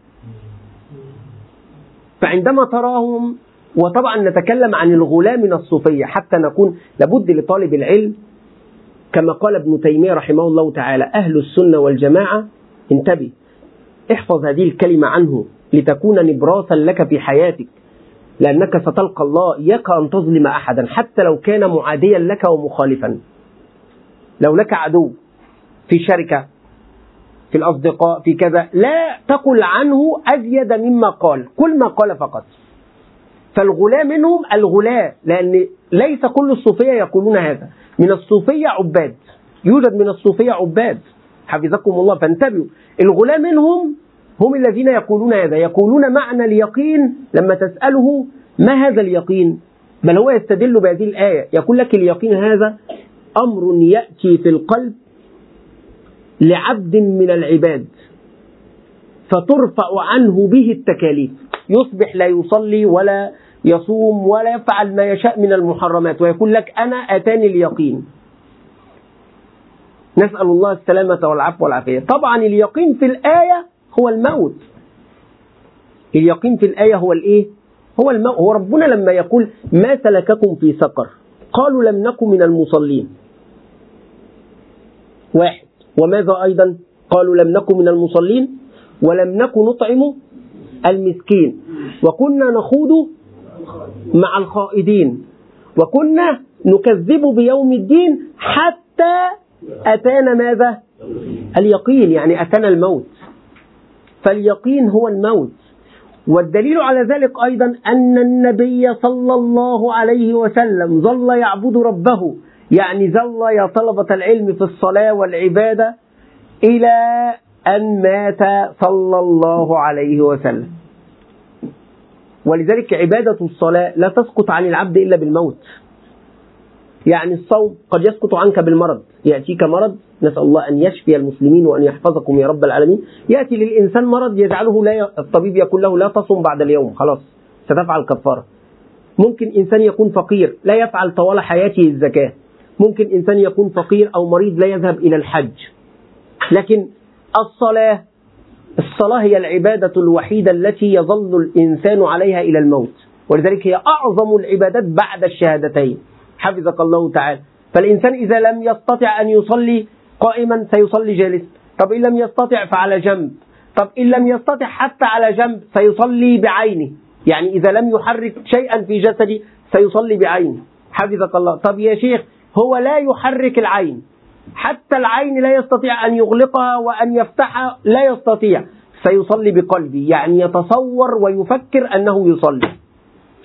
A: فعندما تراهم، وطبعا نتكلم عن الغلاة من الصوفية حتى نكون لابد لطالب العلم كما قال ابن تيمية رحمه الله تعالى: أهل السنة والجماعة، انتبه، احفظ هذه الكلمة عنه لتكون نبراسا لك في حياتك، لأنك ستلقى الله. إياك أن تظلم أحدا حتى لو كان معاديا لك ومخالفا. لو لك عدو في شركة، في الأصدقاء، في كذا، لا تقل عنه أزيد مما قال، كل ما قال فقط. فالغلاة منهم الغلاة، لأن ليس كل الصوفية يقولون هذا. من الصوفية عباد، يوجد من الصوفية عباد حفظكم الله، فانتبهوا. الغلاة منهم هم الذين يقولون هذا، يقولون معنى اليقين لما تسأله ما هذا اليقين، بل هو يستدل بهذه الآية، يقول لك اليقين هذا أمر يأتي في القلب لعبد من العباد فترفع عنه به التكاليف، يصبح لا يصلي ولا يصوم ولا يفعل ما يشاء من المحرمات، ويقول لك أنا أتاني اليقين. نسأل الله السلامة والعفو والعافية. طبعا اليقين في الآية هو الموت. اليقين في الآية هو الإيه؟ هو الموت. هو ربنا لما يقول ما سلككم في سقر قالوا لم نكن من المصلين، واحد، وماذا أيضا؟ قالوا لم نكن من المصلين ولم نكن نطعم المسكين وكنا نخوض مع الخائضين وكنا نكذب بيوم الدين حتى أتانا ماذا؟ اليقين، يعني أتانا الموت. فاليقين هو الموت. والدليل على ذلك أيضا أن النبي صلى الله عليه وسلم ظل يعبد ربه، يعني ظل يا طلبة العلم في الصلاة والعبادة إلى أن مات صلى الله عليه وسلم. ولذلك عبادة الصلاة لا تسقط عن العبد إلا بالموت. يعني الصوم قد يسقط عنك بالمرض، يأتيك مرض، نسأل الله أن يشفي المسلمين وأن يحفظكم يا رب العالمين. يأتي للإنسان مرض يجعله لا ي... الطبيب يقول له لا تصوم بعد اليوم، خلاص ستفعل كفارة. ممكن إنسان يكون فقير لا يفعل طوال حياته الزكاة. ممكن إنسان يكون فقير أو مريض لا يذهب إلى الحج. لكن الصلاة الصلاة هي العبادة الوحيدة التي يظل الإنسان عليها إلى الموت، ولذلك هي أعظم العبادات بعد الشهادتين حفظك الله تعالى. فالإنسان إذا لم يستطع أن يصلي قائما سيصلي جالس، طب إن لم يستطع فعلى جنب، طب إن لم يستطع حتى على جنب سيصلي بعينه، يعني إذا لم يحرك شيئا في جسده سيصلي بعينه حفظك الله. طب يا شيخ هو لا يحرك العين، حتى العين لا يستطيع أن يغلقها وأن يفتحها، لا يستطيع، سيصلي بقلبه، يعني يتصور ويفكر أنه يصلي،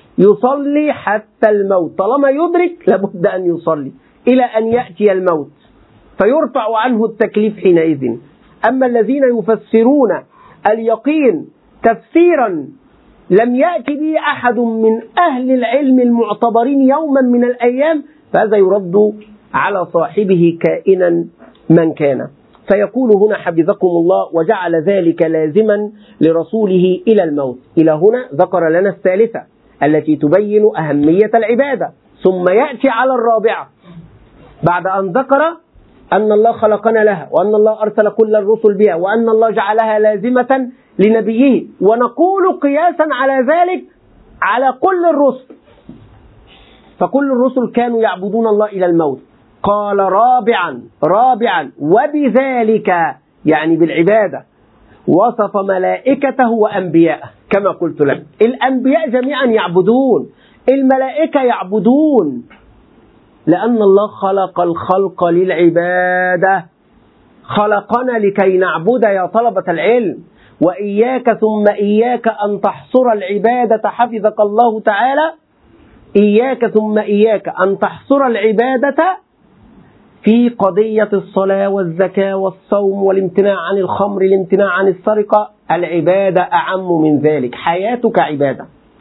A: يصلي حتى الموت، طالما يدرك لابد أن يصلي إلى أن يأتي الموت. فيرفع عنه التكليف حينئذ. أما الذين يفسرون اليقين تفسيرا لم يأتي به أحد من أهل العلم المعتبرين يوما من الأيام، فهذا يرد على صاحبه كائنا من كان. فيقول هنا حفظكم الله: وجعل ذلك لازما لرسوله إلى الموت. إلى هنا ذكر لنا الثالثة التي تبين أهمية العبادة، ثم يأتي على الرابعة بعد أن ذكر أن الله خلقنا لها، وأن الله أرسل كل الرسل بها، وأن الله جعلها لازمة لنبيه، ونقول قياسا على ذلك على كل الرسل، فكل الرسل كانوا يعبدون الله إلى الموت. قال رابعا رابعا وبذلك يعني بالعبادة وصف ملائكته وأنبياءه. كما قلت لك الأنبياء جميعا يعبدون، الملائكة يعبدون، لأن الله خلق الخلق للعبادة، خلقنا لكي نعبد يا طلبة العلم. وإياك ثم إياك أن تحصر العبادة حفظك الله تعالى، إياك ثم إياك أن تحصر العبادة في قضية الصلاة والزكاة والصوم والامتناع عن الخمر، الامتناع عن السرقة. العبادة أعم من ذلك، حياتك عبادة.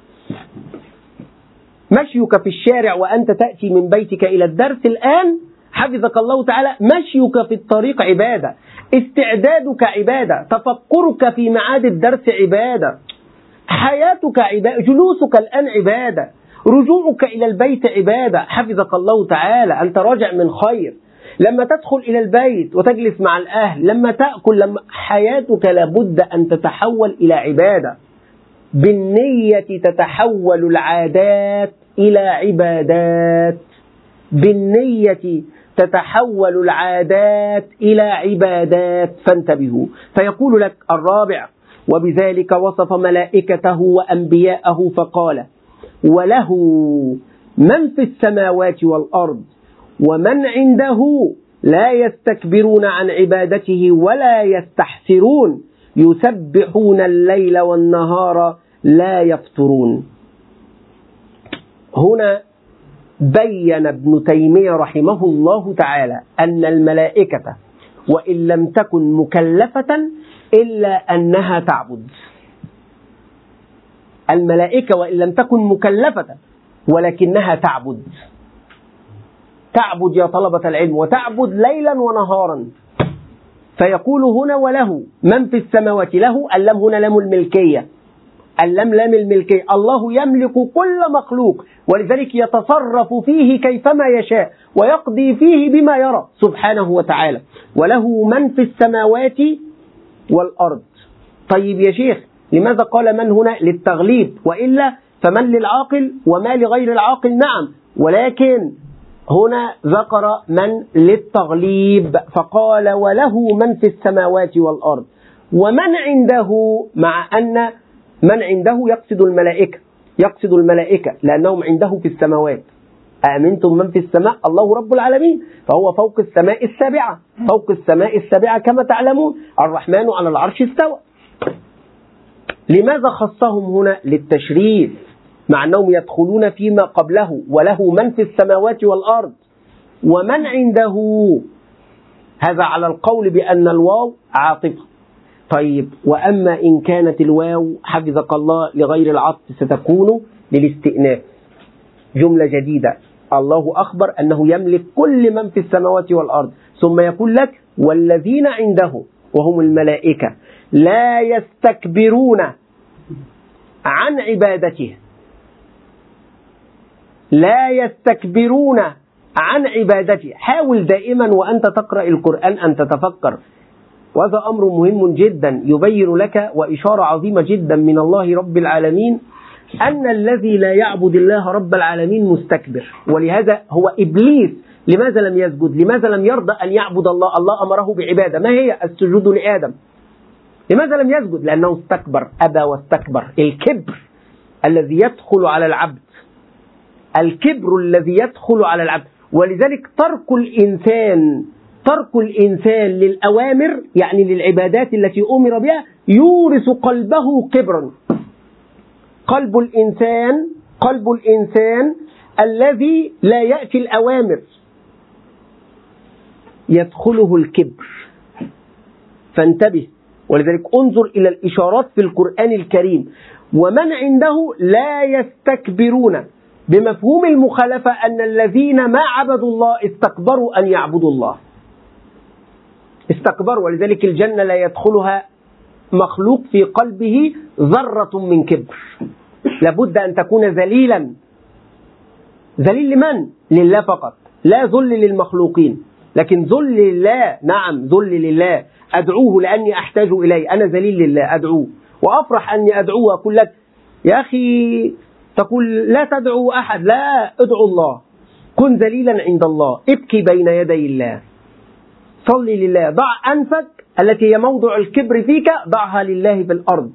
A: مشيك في الشارع وأنت تأتي من بيتك إلى الدرس الآن حفظك الله تعالى، مشيك في الطريق عبادة، استعدادك عبادة، تفكرك في ميعاد الدرس عبادة، حياتك عبادة، جلوسك الآن عبادة، رجوعك إلى البيت عبادة حفظك الله تعالى. أنت راجع من خير، لما تدخل إلى البيت وتجلس مع الأهل، لما تأكل، لما حياتك لابد أن تتحول إلى عبادة. بالنية تتحول العادات إلى عبادات، بالنية تتحول العادات إلى عبادات، فانتبهوا. فيقول لك الرابع: وبذلك وصف ملائكته وأنبياءه فقال: وله من في السماوات والأرض ومن عنده لا يستكبرون عن عبادته ولا يستحسرون يسبحون الليل والنهار لا يفترون. هنا بين ابن تيمية رحمه الله تعالى أن الملائكة وإن لم تكن مكلفة إلا أنها تعبد. الملائكة وإن لم تكن مكلفة ولكنها تعبد، تعبد يا طلبة العلم، وتعبد ليلا ونهارا. فيقول هنا: وله من في السماوات. له اللام هنا لام الملكية، اللام لام الملكية، الله يملك كل مخلوق، ولذلك يتصرف فيه كيفما يشاء ويقضي فيه بما يرى سبحانه وتعالى. وله من في السماوات والأرض. طيب يا شيخ، لماذا قال من هنا؟ للتغليب، وإلا فمن للعاقل وما لغير العاقل، نعم، ولكن هنا ذكر من للتغليب، فقال: وله من في السماوات والأرض ومن عنده، مع أن من عنده يقصد الملائكة، يقصد الملائكة لأنهم عنده في السماوات. أأمنتم من في السماء؟ الله رب العالمين، فهو فوق السماء السابعة، فوق السماء السابعة كما تعلمون، الرحمن على العرش استوى. لماذا خصهم هنا؟ للتشريف، مع أنهم يدخلون فيما قبله: وله من في السماوات والأرض ومن عنده. هذا على القول بأن الواو عاطفة. طيب، وأما إن كانت الواو حفظك الله لغير العطف ستكون للاستئناف، جملة جديدة. الله أخبر أنه يملك كل من في السماوات والأرض، ثم يقول لك: والذين عنده وهم الملائكة لا يستكبرون عن عبادته، لا يستكبرون عن عبادته. حاول دائما وأنت تقرأ القرآن أن تتفكر، وهذا أمر مهم جدا يبين لك وإشارة عظيمة جدا من الله رب العالمين أن الذي لا يعبد الله رب العالمين مستكبر. ولهذا هو إبليس لماذا لم يسجد؟ لماذا لم يرضى أن يعبد الله؟ الله أمره بعبادة، ما هي؟ السجود لآدم. لماذا لم يسجد؟ لأنه استكبر، أبى واستكبر. الكبر الذي يدخل على العبد، الكبر الذي يدخل على العبد. ولذلك ترك الإنسان ترك الإنسان للأوامر، يعني للعبادات التي أمر بها، يورث قلبه كبرا. قلب الإنسان قلب الإنسان الذي لا يأتي الأوامر يدخله الكبر، فانتبه. ولذلك انظر إلى الإشارات في القرآن الكريم. ومن عنده لا يستكبرون، بمفهوم المخالفة أن الذين ما عبدوا الله استكبروا أن يعبدوا الله، استكبروا. ولذلك الجنة لا يدخلها مخلوق في قلبه ذرة من كبر، لابد أن تكون ذليلا. ذليل لمن؟ لله فقط، لا ذل للمخلوقين، لكن ذل لله. نعم ذل لله، أدعوه لأني أحتاج إليه، أنا ذليل لله أدعوه، وأفرح أني أدعوه. أقول لك يا أخي تقول لا تدعو أحد، لا، ادعو الله، كن ذليلا عند الله، ابكي بين يدي الله، صلي لله، ضع أنفك التي هي موضع الكبر فيك، ضعها لله في الأرض.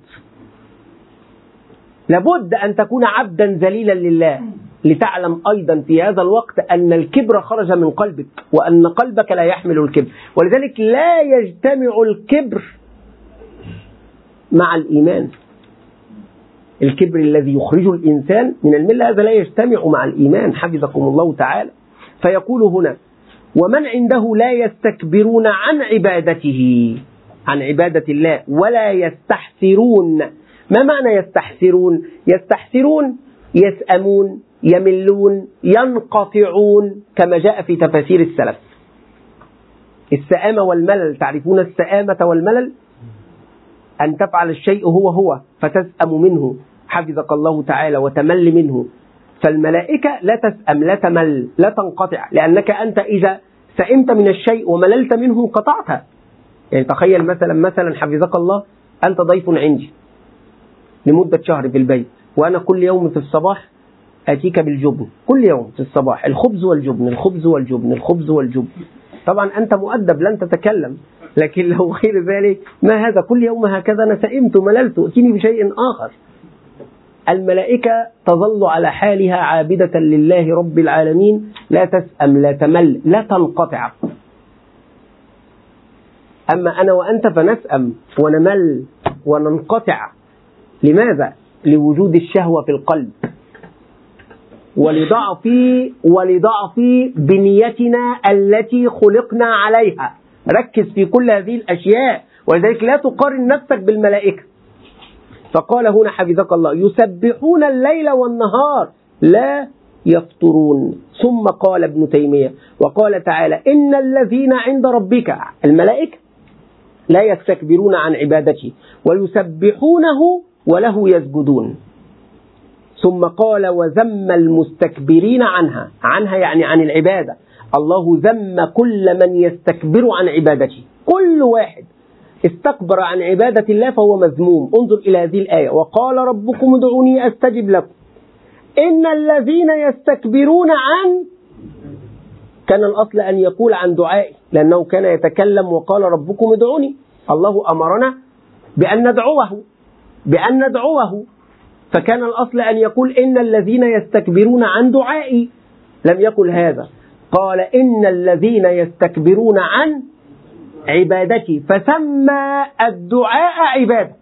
A: لابد أن تكون عبدا ذليلا لله، لتعلم أيضا في هذا الوقت أن الكبر خرج من قلبك، وأن قلبك لا يحمل الكبر. ولذلك لا يجتمع الكبر مع الإيمان. الكبر الذي يخرج الإنسان من الملة هذا لا يجتمع مع الإيمان، حفظكم الله تعالى. فيقول هنا ومن عنده لا يستكبرون عن عبادته، عن عبادة الله، ولا يستحسرون. ما معنى يستحسرون؟ يستحسرون يسأمون، يملون، ينقطعون، كما جاء في تفاسير السلف. السآمة والملل، تعرفون السآمة والملل؟ أن تفعل الشيء هو هو فتسأم منه، حفظك الله تعالى، وتمل منه. فالملائكة لا تسأم، لا تمل، لا تنقطع، لأنك أنت إذا سئمت من الشيء ومللت منه انقطعتها. يعني تخيل مثلا مثلا حفظك الله، أنت ضيف عندي لمدة شهر في البيت، وأنا كل يوم في الصباح آتيك بالجبن، كل يوم في الصباح الخبز والجبن، الخبز والجبن، الخبز والجبن. طبعا أنت مؤدب لن تتكلم، لكن لو غير ذلك ما هذا كل يوم هكذا، أنا سئمت مللت، ائتني بشيء آخر. الملائكة تظل على حالها عابدة لله رب العالمين، لا تسأم، لا تمل، لا تنقطع. أما أنا وأنت فنسأم ونمل وننقطع. لماذا؟ لوجود الشهوة في القلب، ولضعف ولضعف بنيتنا التي خلقنا عليها. ركز في كل هذه الأشياء، ولذلك لا تقارن نفسك بالملائكة. فقال هنا حفظك الله يسبحون الليل والنهار لا يفطرون. ثم قال ابن تيمية وقال تعالى إن الذين عند ربك الملائكة لا يستكبرون عن عبادته ويسبحونه وله يسجدون. ثم قال وذم المستكبرين عنها، عنها يعني عن العبادة. الله ذم كل من يستكبر عن عبادته، كل واحد استكبر عن عبادة الله فهو مذموم. انظر إلى هذه الآية وقال ربكم ادعوني أستجب لكم إن الذين يستكبرون عن، كان الأصل أن يقول عن دعائي لأنه كان يتكلم وقال ربكم ادعوني. الله أمرنا بأن ندعوه بأن ندعوه فكان الأصل أن يقول إن الذين يستكبرون عن دعائي، لم يقل هذا، قال إن الذين يستكبرون عن عبادتي، فسمى الدعاء عبادة،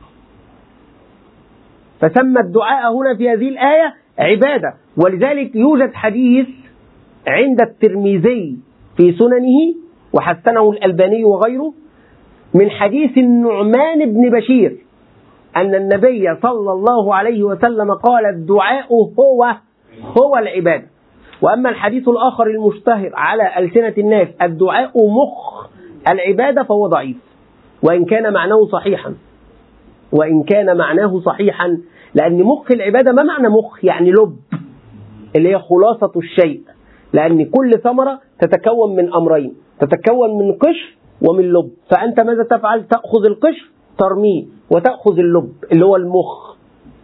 A: فسمى الدعاء هنا في هذه الآية عبادة. ولذلك يوجد حديث عند الترمذي في سننه وحسنه الألباني وغيره من حديث النعمان بن بشير أن النبي صلى الله عليه وسلم قال الدعاء هو هو العبادة. وأما الحديث الآخر المشتهر على ألسنة الناس الدعاء مخ العبادة فهو ضعيف، وإن كان معناه صحيحا وإن كان معناه صحيحا لأن مخ العبادة، ما معنى مخ؟ يعني لب، اللي هي خلاصة الشيء، لأن كل ثمرة تتكون من أمرين، تتكون من قشر ومن لب. فأنت ماذا تفعل؟ تأخذ القشر ترميه وتأخذ اللب اللي هو المخ.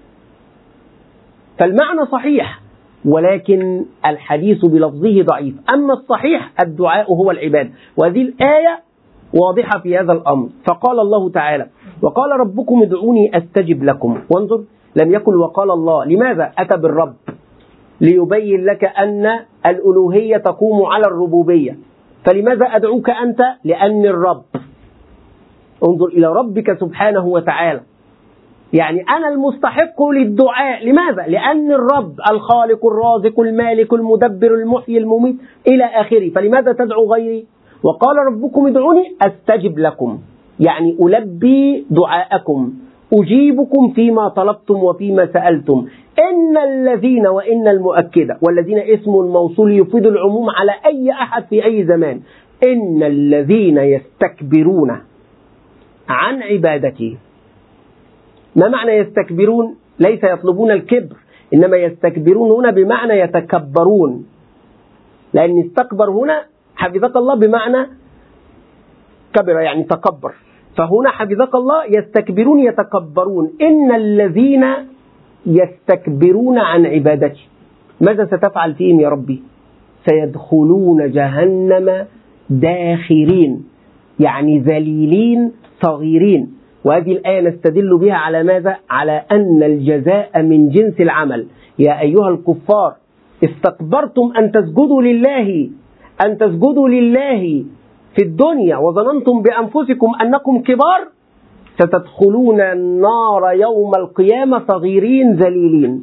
A: فالمعنى صحيح ولكن الحديث بلفظه ضعيف. أما الصحيح الدعاء هو العبادة، وهذه الآية واضحة في هذا الأمر. فقال الله تعالى وقال ربكم ادعوني أستجب لكم. وانظر لم يكن وقال الله، لماذا أتى بالرب؟ ليبين لك أن الألوهية تقوم على الربوبية. فلماذا أدعوك أنت؟ لأن الرب، انظر إلى ربك سبحانه وتعالى، يعني أنا المستحق للدعاء. لماذا؟ لأن الرب الخالق الرازق المالك المدبر المحيي المميت إلى آخره. فلماذا تدعو غيري؟ وقال ربكم ادعوني أستجب لكم، يعني ألبي دعاءكم، أجيبكم فيما طلبتم وفيما سألتم. إن الذين، وإن المؤكدة، والذين اسم الموصول يفيد العموم على أي أحد في أي زمان. إن الذين يستكبرون عن عبادتي. ما معنى يستكبرون؟ ليس يطلبون الكبر، إنما يستكبرون هنا بمعنى يتكبرون، لأن استكبر هنا حفظك الله بمعنى كبر يعني تكبر، فهنا حفظك الله يستكبرون يتكبرون. إن الذين يستكبرون عن عبادتي ماذا ستفعل فيهم يا ربي؟ سيدخلون جهنم داخرين، يعني ذليلين صغيرين. وهذه الآية نستدل بها على ماذا؟ على أن الجزاء من جنس العمل. يا أيها الكفار استكبرتم أن تسجدوا لله أن تسجدوا لله في الدنيا وظننتم بأنفسكم أنكم كبار، ستدخلون النار يوم القيامة صغيرين ذليلين.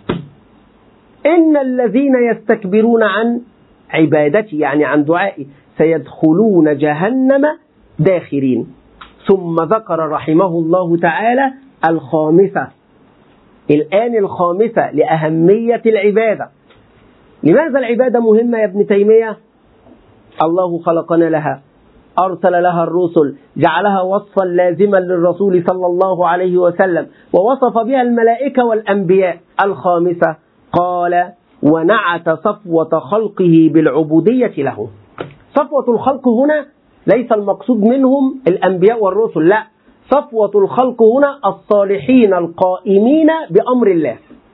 A: إن الذين يستكبرون عن عبادتي يعني عن دعائي سيدخلون جهنم داخرين. ثم ذكر رحمه الله تعالى الخامسة، الآن الخامسة لأهمية العبادة. لماذا العبادة مهمة يا ابن تيمية؟ الله خلقنا لها، أرسل لها الرسل، جعلها وصفا لازما للرسول صلى الله عليه وسلم، ووصف بها الملائكة والأنبياء. الخامسة قال ونعت صفوة خلقه بالعبودية له. صفوة الخلق هنا ليس المقصود منهم الأنبياء والرسل، لا، صفوة الخلق هنا الصالحين القائمين بأمر الله.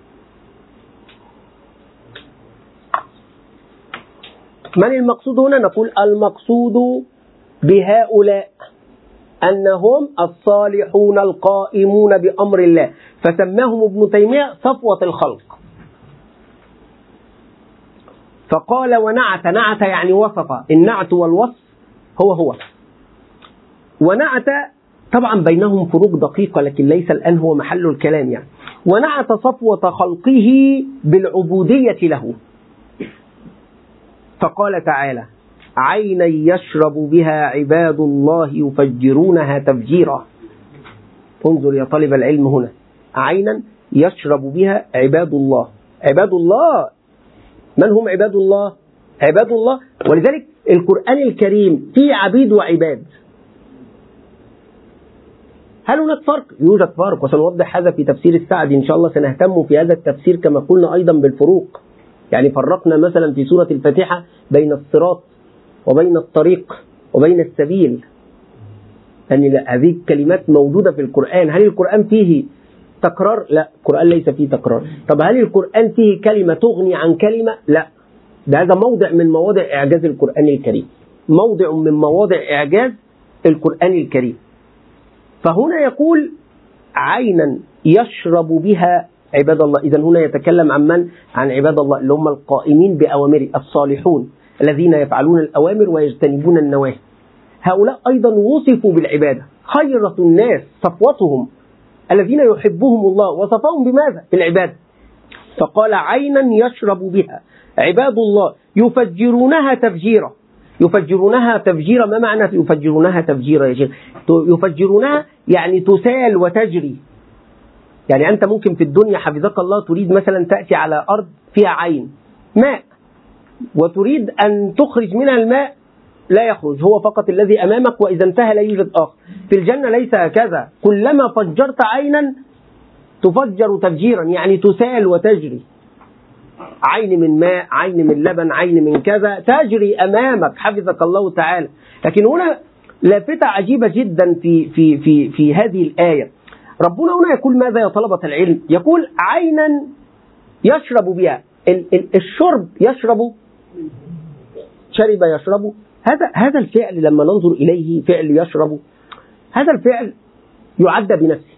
A: من المقصود هنا؟ نقول المقصود بهؤلاء أنهم الصالحون القائمون بأمر الله، فسماهم ابن تيمية صفوة الخلق. فقال ونعت، نعت يعني وصف، النعت والوصف هو هو. ونعت طبعا بينهم فروق دقيقة لكن ليس الآن هو محل الكلام يعني. ونعت صفوة خلقه بالعبودية له، فقال تعالى عينا يشرب بها عباد الله يفجرونها تفجيرا. انظر يا طالب العلم هنا، عينا يشرب بها عباد الله. عباد الله من هم عباد الله؟ عباد الله، ولذلك القرآن الكريم فيه عبيد وعباد. هل هناك فرق؟ يوجد فرق، وسنوضح هذا في تفسير السعدي إن شاء الله. سنهتم في هذا التفسير كما قلنا أيضا بالفروق. يعني فرقنا مثلا في سورة الفاتحة بين الصراط وبين الطريق وبين السبيل، أن يعني هذه الكلمات موجودة في القرآن. هل القرآن فيه تكرار؟ لا، القرآن ليس فيه تكرار. طب هل القرآن فيه كلمة تغني عن كلمة؟ لا، ده هذا موضع من مواضع إعجاز القرآن الكريم، موضع من مواضع إعجاز القرآن الكريم. فهنا يقول عينا يشرب بها عباد الله. إذن هنا يتكلم عن من؟ عن عباد الله اللي هم القائمين بأوامره، الصالحون الذين يفعلون الأوامر ويجتنبون النواهي. هؤلاء أيضا وصفوا بالعبادة، خيرة الناس صفوتهم الذين يحبهم الله، وصفهم بماذا؟ بالعبادة. فقال عينا يشرب بها عباد الله يفجرونها تفجيرا. يفجرونها تفجيرا، ما معنى يفجرونها تفجيرا يا شيخ؟ يفجرونها يعني تسال وتجري. يعني أنت ممكن في الدنيا حفظك الله تريد مثلا تأتي على أرض فيها عين ماء، وتريد أن تخرج منها الماء لا يخرج، هو فقط الذي أمامك، وإذا انتهى لا يوجد آخر. في الجنة ليس هكذا، كلما فجرت عينا تفجر تفجيرا، يعني تسال وتجري. عين من ماء، عين من لبن، عين من كذا، تجري أمامك حفظك الله تعالى. لكن هنا لافتة عجيبة جدا في, في, في, في هذه الآية. ربنا هنا يقول ماذا يا طلبة العلم؟ يقول عينا يشرب بها. الشرب يشرب، شرب يشرب، هذا هذا الفعل لما ننظر إليه فعل يشرب، هذا الفعل يعد بنفسه.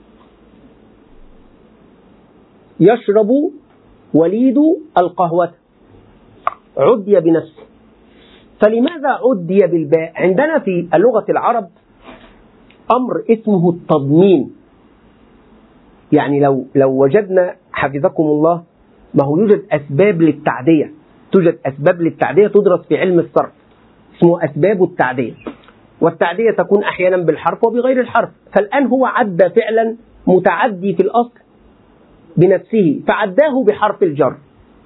A: يشرب وليد القهوة عدي بنفسه. فلماذا عدي بالباء؟ عندنا في اللغة العرب أمر اسمه التضمين. يعني لو لو وجدنا حفظكم الله، ما هو يوجد أسباب للتعدية، توجد أسباب للتعدية تدرس في علم الصرف. اسمه أسباب التعدية، والتعدية تكون أحيانا بالحرف وبغير الحرف. فالآن هو عدى فعلا متعدي في الأصل بنفسه فعداه بحرف الجر.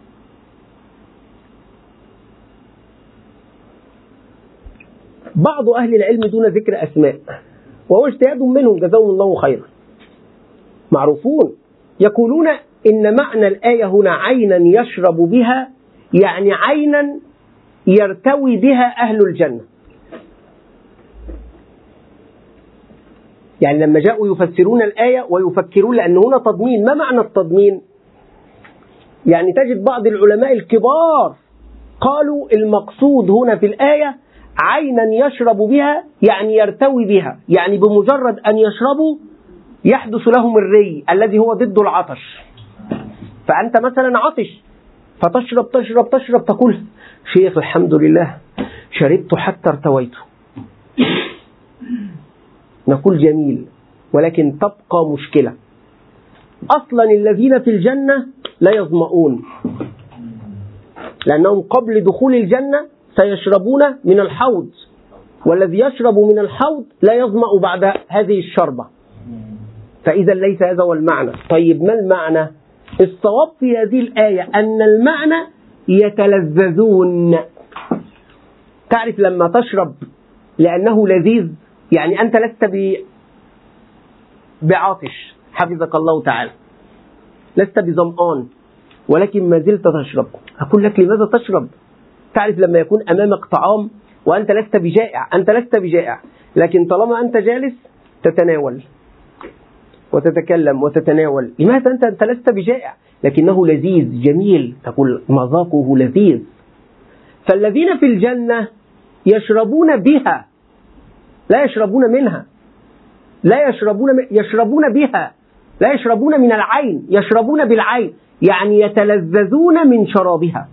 A: بعض أهل العلم دون ذكر أسماء، وهو اجتهاد منهم جزاهم الله خيرا، معروفون، يقولون إن معنى الآية هنا عينا يشرب بها، يعني عينا يرتوي بها أهل الجنة. يعني لما جاءوا يفسرون الآية ويفكرون، لأن هنا تضمين. ما معنى التضمين؟ يعني تجد بعض العلماء الكبار قالوا المقصود هنا في الآية عينا يشرب بها، يعني يرتوي بها، يعني بمجرد أن يشربوا يحدث لهم الري الذي هو ضد العطش. فأنت مثلا عطش فتشرب تشرب تشرب تقول شيخ الحمد لله شربت حتى ارتويت، نقول جميل، ولكن تبقى مشكلة. أصلا الذين في الجنة لا يظمؤون، لأنهم قبل دخول الجنة سيشربون من الحوض، والذي يشرب من الحوض لا يظمأ بعد هذه الشربة. فإذا ليس هذا هو المعنى. طيب ما المعنى؟ الصواب في هذه الآية أن المعنى يتلذذون. تعرف لما تشرب لأنه لذيذ، يعني أنت لست بعاطش حفظك الله تعالى، لست بظمآن، ولكن ما زلت تشرب. أقول لك لماذا تشرب؟ تعرف لما يكون أمامك طعام وأنت لست بجائع، أنت لست بجائع، لكن طالما أنت جالس تتناول وتتكلم وتتناول. لماذا؟ أنت أنت لست بجائع، لكنه لذيذ جميل، تقول مذاقه لذيذ. فالذين في الجنة يشربون بها، لا يشربون منها، لا يشربون يشربون بها، لا يشربون من العين، يشربون بالعين، يعني يتلذذون من شرابها.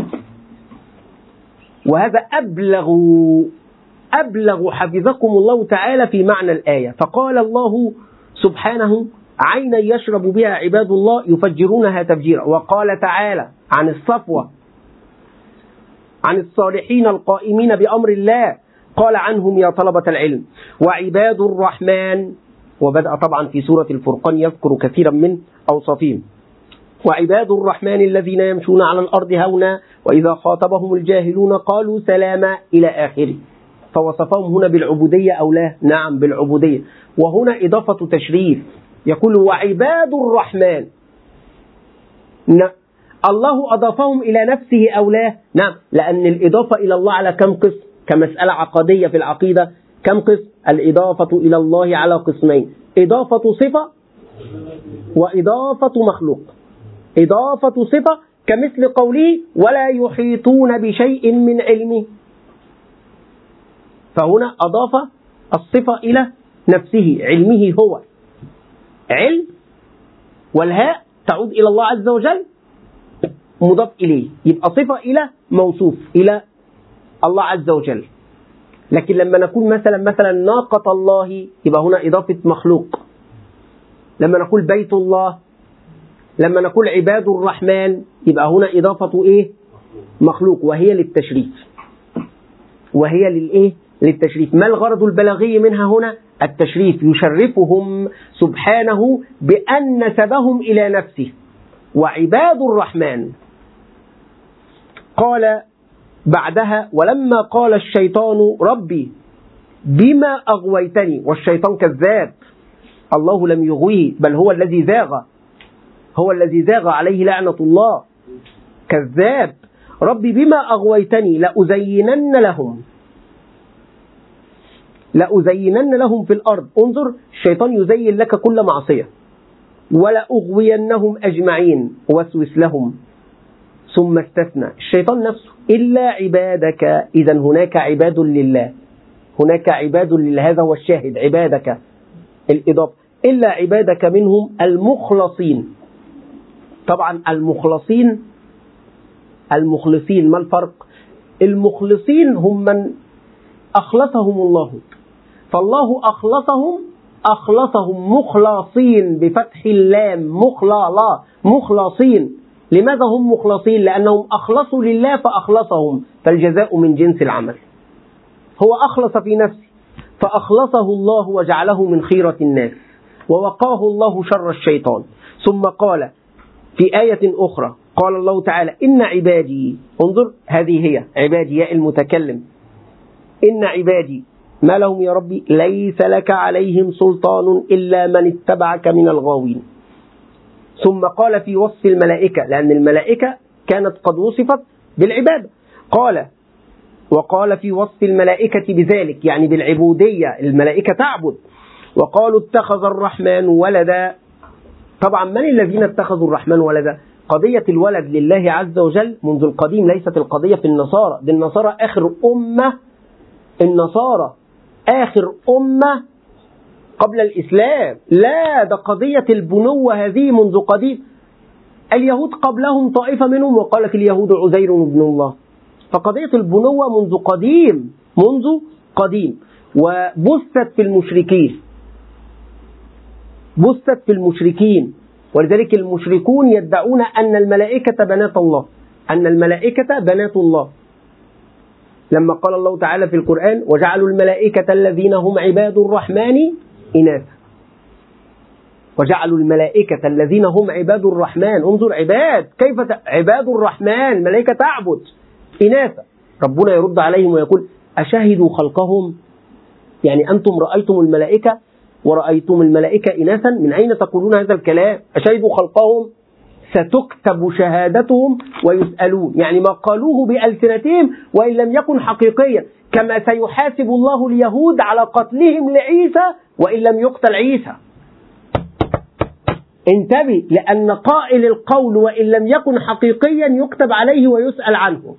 A: وهذا أبلغ أبلغ حفظكم الله تعالى في معنى الآية. فقال الله سبحانه عينا يشرب بها عباد الله يفجرونها تفجيرا. وقال تعالى عن الصفوة، عن الصالحين القائمين بأمر الله، قال عنهم يا طلبة العلم وعباد الرحمن، وبدأ طبعا في سورة الفرقان يذكر كثيرا من أوصافهم. وعباد الرحمن الذين يمشون على الأرض هونا وإذا خاطبهم الجاهلون قالوا سلاما إلى آخره. فوصفهم هنا بالعبودية أو لا؟ نعم بالعبودية. وهنا إضافة تشريف، يقول وعباد الرحمن، الله أضافهم إلى نفسه أو لا؟ نعم، لأن الإضافة إلى الله على كم قسم؟ كمسألة عقدية في العقيدة كم قسم؟ الإضافة إلى الله على قسمين، إضافة صفة وإضافة مخلوق. إضافة صفة كمثل قوله ولا يحيطون بشيء من علمه، فهنا أضاف الصفة إلى نفسه، علمه هو علم، والهاء تعود إلى الله عز وجل مضاف إليه، يبقى صفة إلى موصوف إلى الله عز وجل. لكن لما نقول مثلا مثلا ناقة الله يبقى هنا إضافة مخلوق. لما نقول بيت الله، لما نقول عباد الرحمن يبقى هنا إضافة إيه؟ مخلوق، وهي للتشريف، وهي للإيه؟ للتشريف. ما الغرض البلاغي منها هنا؟ التشريف، يشرفهم سبحانه بأن نسبهم إلى نفسه. وعباد الرحمن قال بعدها ولما قال الشيطان ربي بما أغويتني، والشيطان كذاب، الله لم يغويه بل هو الذي زاغ، هو الذي زاغ عليه لعنة الله، كذاب. ربي بما أغويتني لأزينن لهم، لأزينن لهم في الأرض. انظر، الشيطان يزين لك كل معصية. ولأغوينهم أجمعين وسوس لهم، ثم استثنى الشيطان نفسه إلا عبادك. إذن هناك عباد لله، هناك عباد لله، هذا هو الشاهد، عبادك الإضافة، إلا عبادك منهم المخلصين. طبعا المخلصين، المخلصين ما الفرق؟ المخلصين هم من أخلصهم الله، فالله أخلصهم أخلصهم مخلصين بفتح اللام، مخلصا مخلصين. لماذا هم مخلصين؟ لأنهم أخلصوا لله فأخلصهم، فالجزاء من جنس العمل. هو أخلص في نفسه فأخلصه الله وجعله من خيرة الناس ووقاه الله شر الشيطان. ثم قال في آية أخرى قال الله تعالى إن عبادي، انظر هذه هي عبادي يا المتكلم، إن عبادي ما لهم يا ربي ليس لك عليهم سلطان إلا من اتبعك من الغاوين. ثم قال في وصف الملائكة، لأن الملائكة كانت قد وصفت بالعبادة، قال وقال في وصف الملائكة بذلك يعني بالعبودية، الملائكة تعبد. وقالوا اتخذ الرحمن ولدا. طبعا من الذين اتخذوا الرحمن ولدا؟ قضية الولد لله عز وجل منذ القديم، ليست القضية في النصارى، دي النصارى آخر أمة، النصارى آخر أمة قبل الإسلام، لا ده قضية البنوة هذه منذ قديم. اليهود قبلهم طائفة منهم وقالت اليهود عزير ابن الله، فقضية البنوة منذ قديم منذ قديم وبثت في المشركين، بثت في المشركين ولذلك المشركون يدعون أن الملائكة بنات الله، أن الملائكة بنات الله، لما قال الله تعالى في القرآن وجعلوا الملائكة الذين هم عباد الرحمن إناثا، وجعلوا الملائكة الذين هم عباد الرحمن، انظر عباد كيف ت... عباد الرحمن ملائكة تعبد إناثا. ربنا يرد عليهم ويقول أشهدوا خلقهم، يعني أنتم رأيتم الملائكة ورأيتم الملائكة إناثا، من أين تقولون هذا الكلام؟ أشهدوا خلقهم، ستكتب شهادتهم ويسألون، يعني ما قالوه بألسنتهم وإن لم يكن حقيقيا، كما سيحاسب الله اليهود على قتلهم لعيسى وإن لم يقتل عيسى. انتبه، لأن قائل القول وإن لم يكن حقيقيا يكتب عليه ويسأل عنه.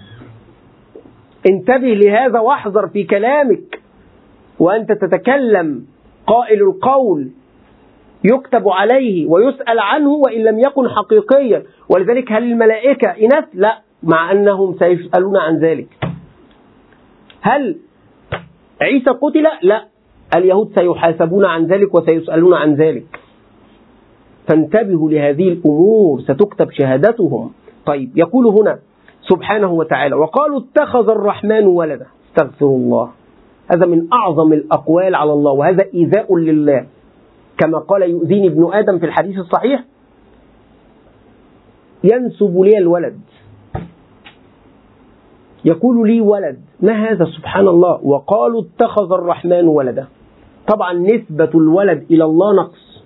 A: انتبه لهذا واحذر في كلامك وأنت تتكلم، قائل القول يكتب عليه ويسأل عنه وإن لم يكن حقيقيا. ولذلك هل الملائكة إناث؟ لا، مع أنهم سيسألون عن ذلك. هل عيسى قتل؟ لا، اليهود سيحاسبون عن ذلك وسيسألون عن ذلك. فانتبهوا لهذه الأمور، ستكتب شهادتهم. طيب، يقول هنا سبحانه وتعالى وقالوا اتخذ الرحمن ولدا. استغفر الله، هذا من أعظم الأقوال على الله، وهذا إيذاء لله، كما قال يؤذيني ابن آدم في الحديث الصحيح ينسب لي الولد، يقول لي ولد، ما هذا؟ سبحان الله. وقالوا اتخذ الرحمن ولدا. طبعا نسبة الولد إلى الله نقص،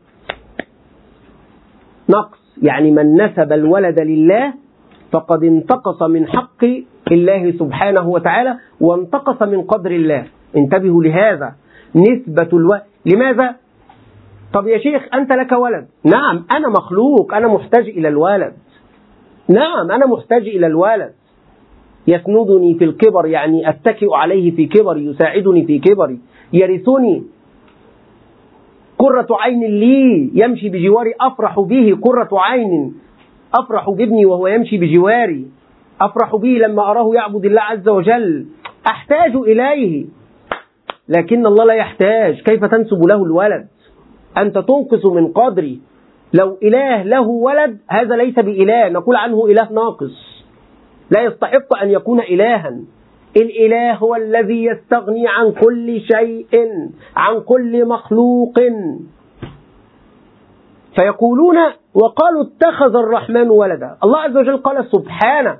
A: نقص يعني من نسب الولد لله فقد انتقص من حق الله سبحانه وتعالى وانتقص من قدر الله. انتبهوا لهذا، نسبة الولد. لماذا؟ طب يا شيخ أنت لك ولد، نعم أنا مخلوق، أنا محتاج إلى الولد، نعم أنا محتاج إلى الولد، يسندني في الكبر، يعني أتكئ عليه في كبري، يساعدني في كبري، يرثني، قرة عين لي، يمشي بجواري أفرح به، قرة عين، أفرح بابني وهو يمشي بجواري، أفرح به لما أراه يعبد الله عز وجل، أحتاج إليه، لكن الله لا يحتاج. كيف تنسب له الولد؟ أنت تنقص من قدري. لو إله له ولد هذا ليس بإله، نقول عنه إله ناقص، لا يستحق أن يكون إلها. الإله هو الذي يستغني عن كل شيء، عن كل مخلوق. فيقولون وقالوا اتخذ الرحمن ولدا. الله عز وجل قال سبحانه،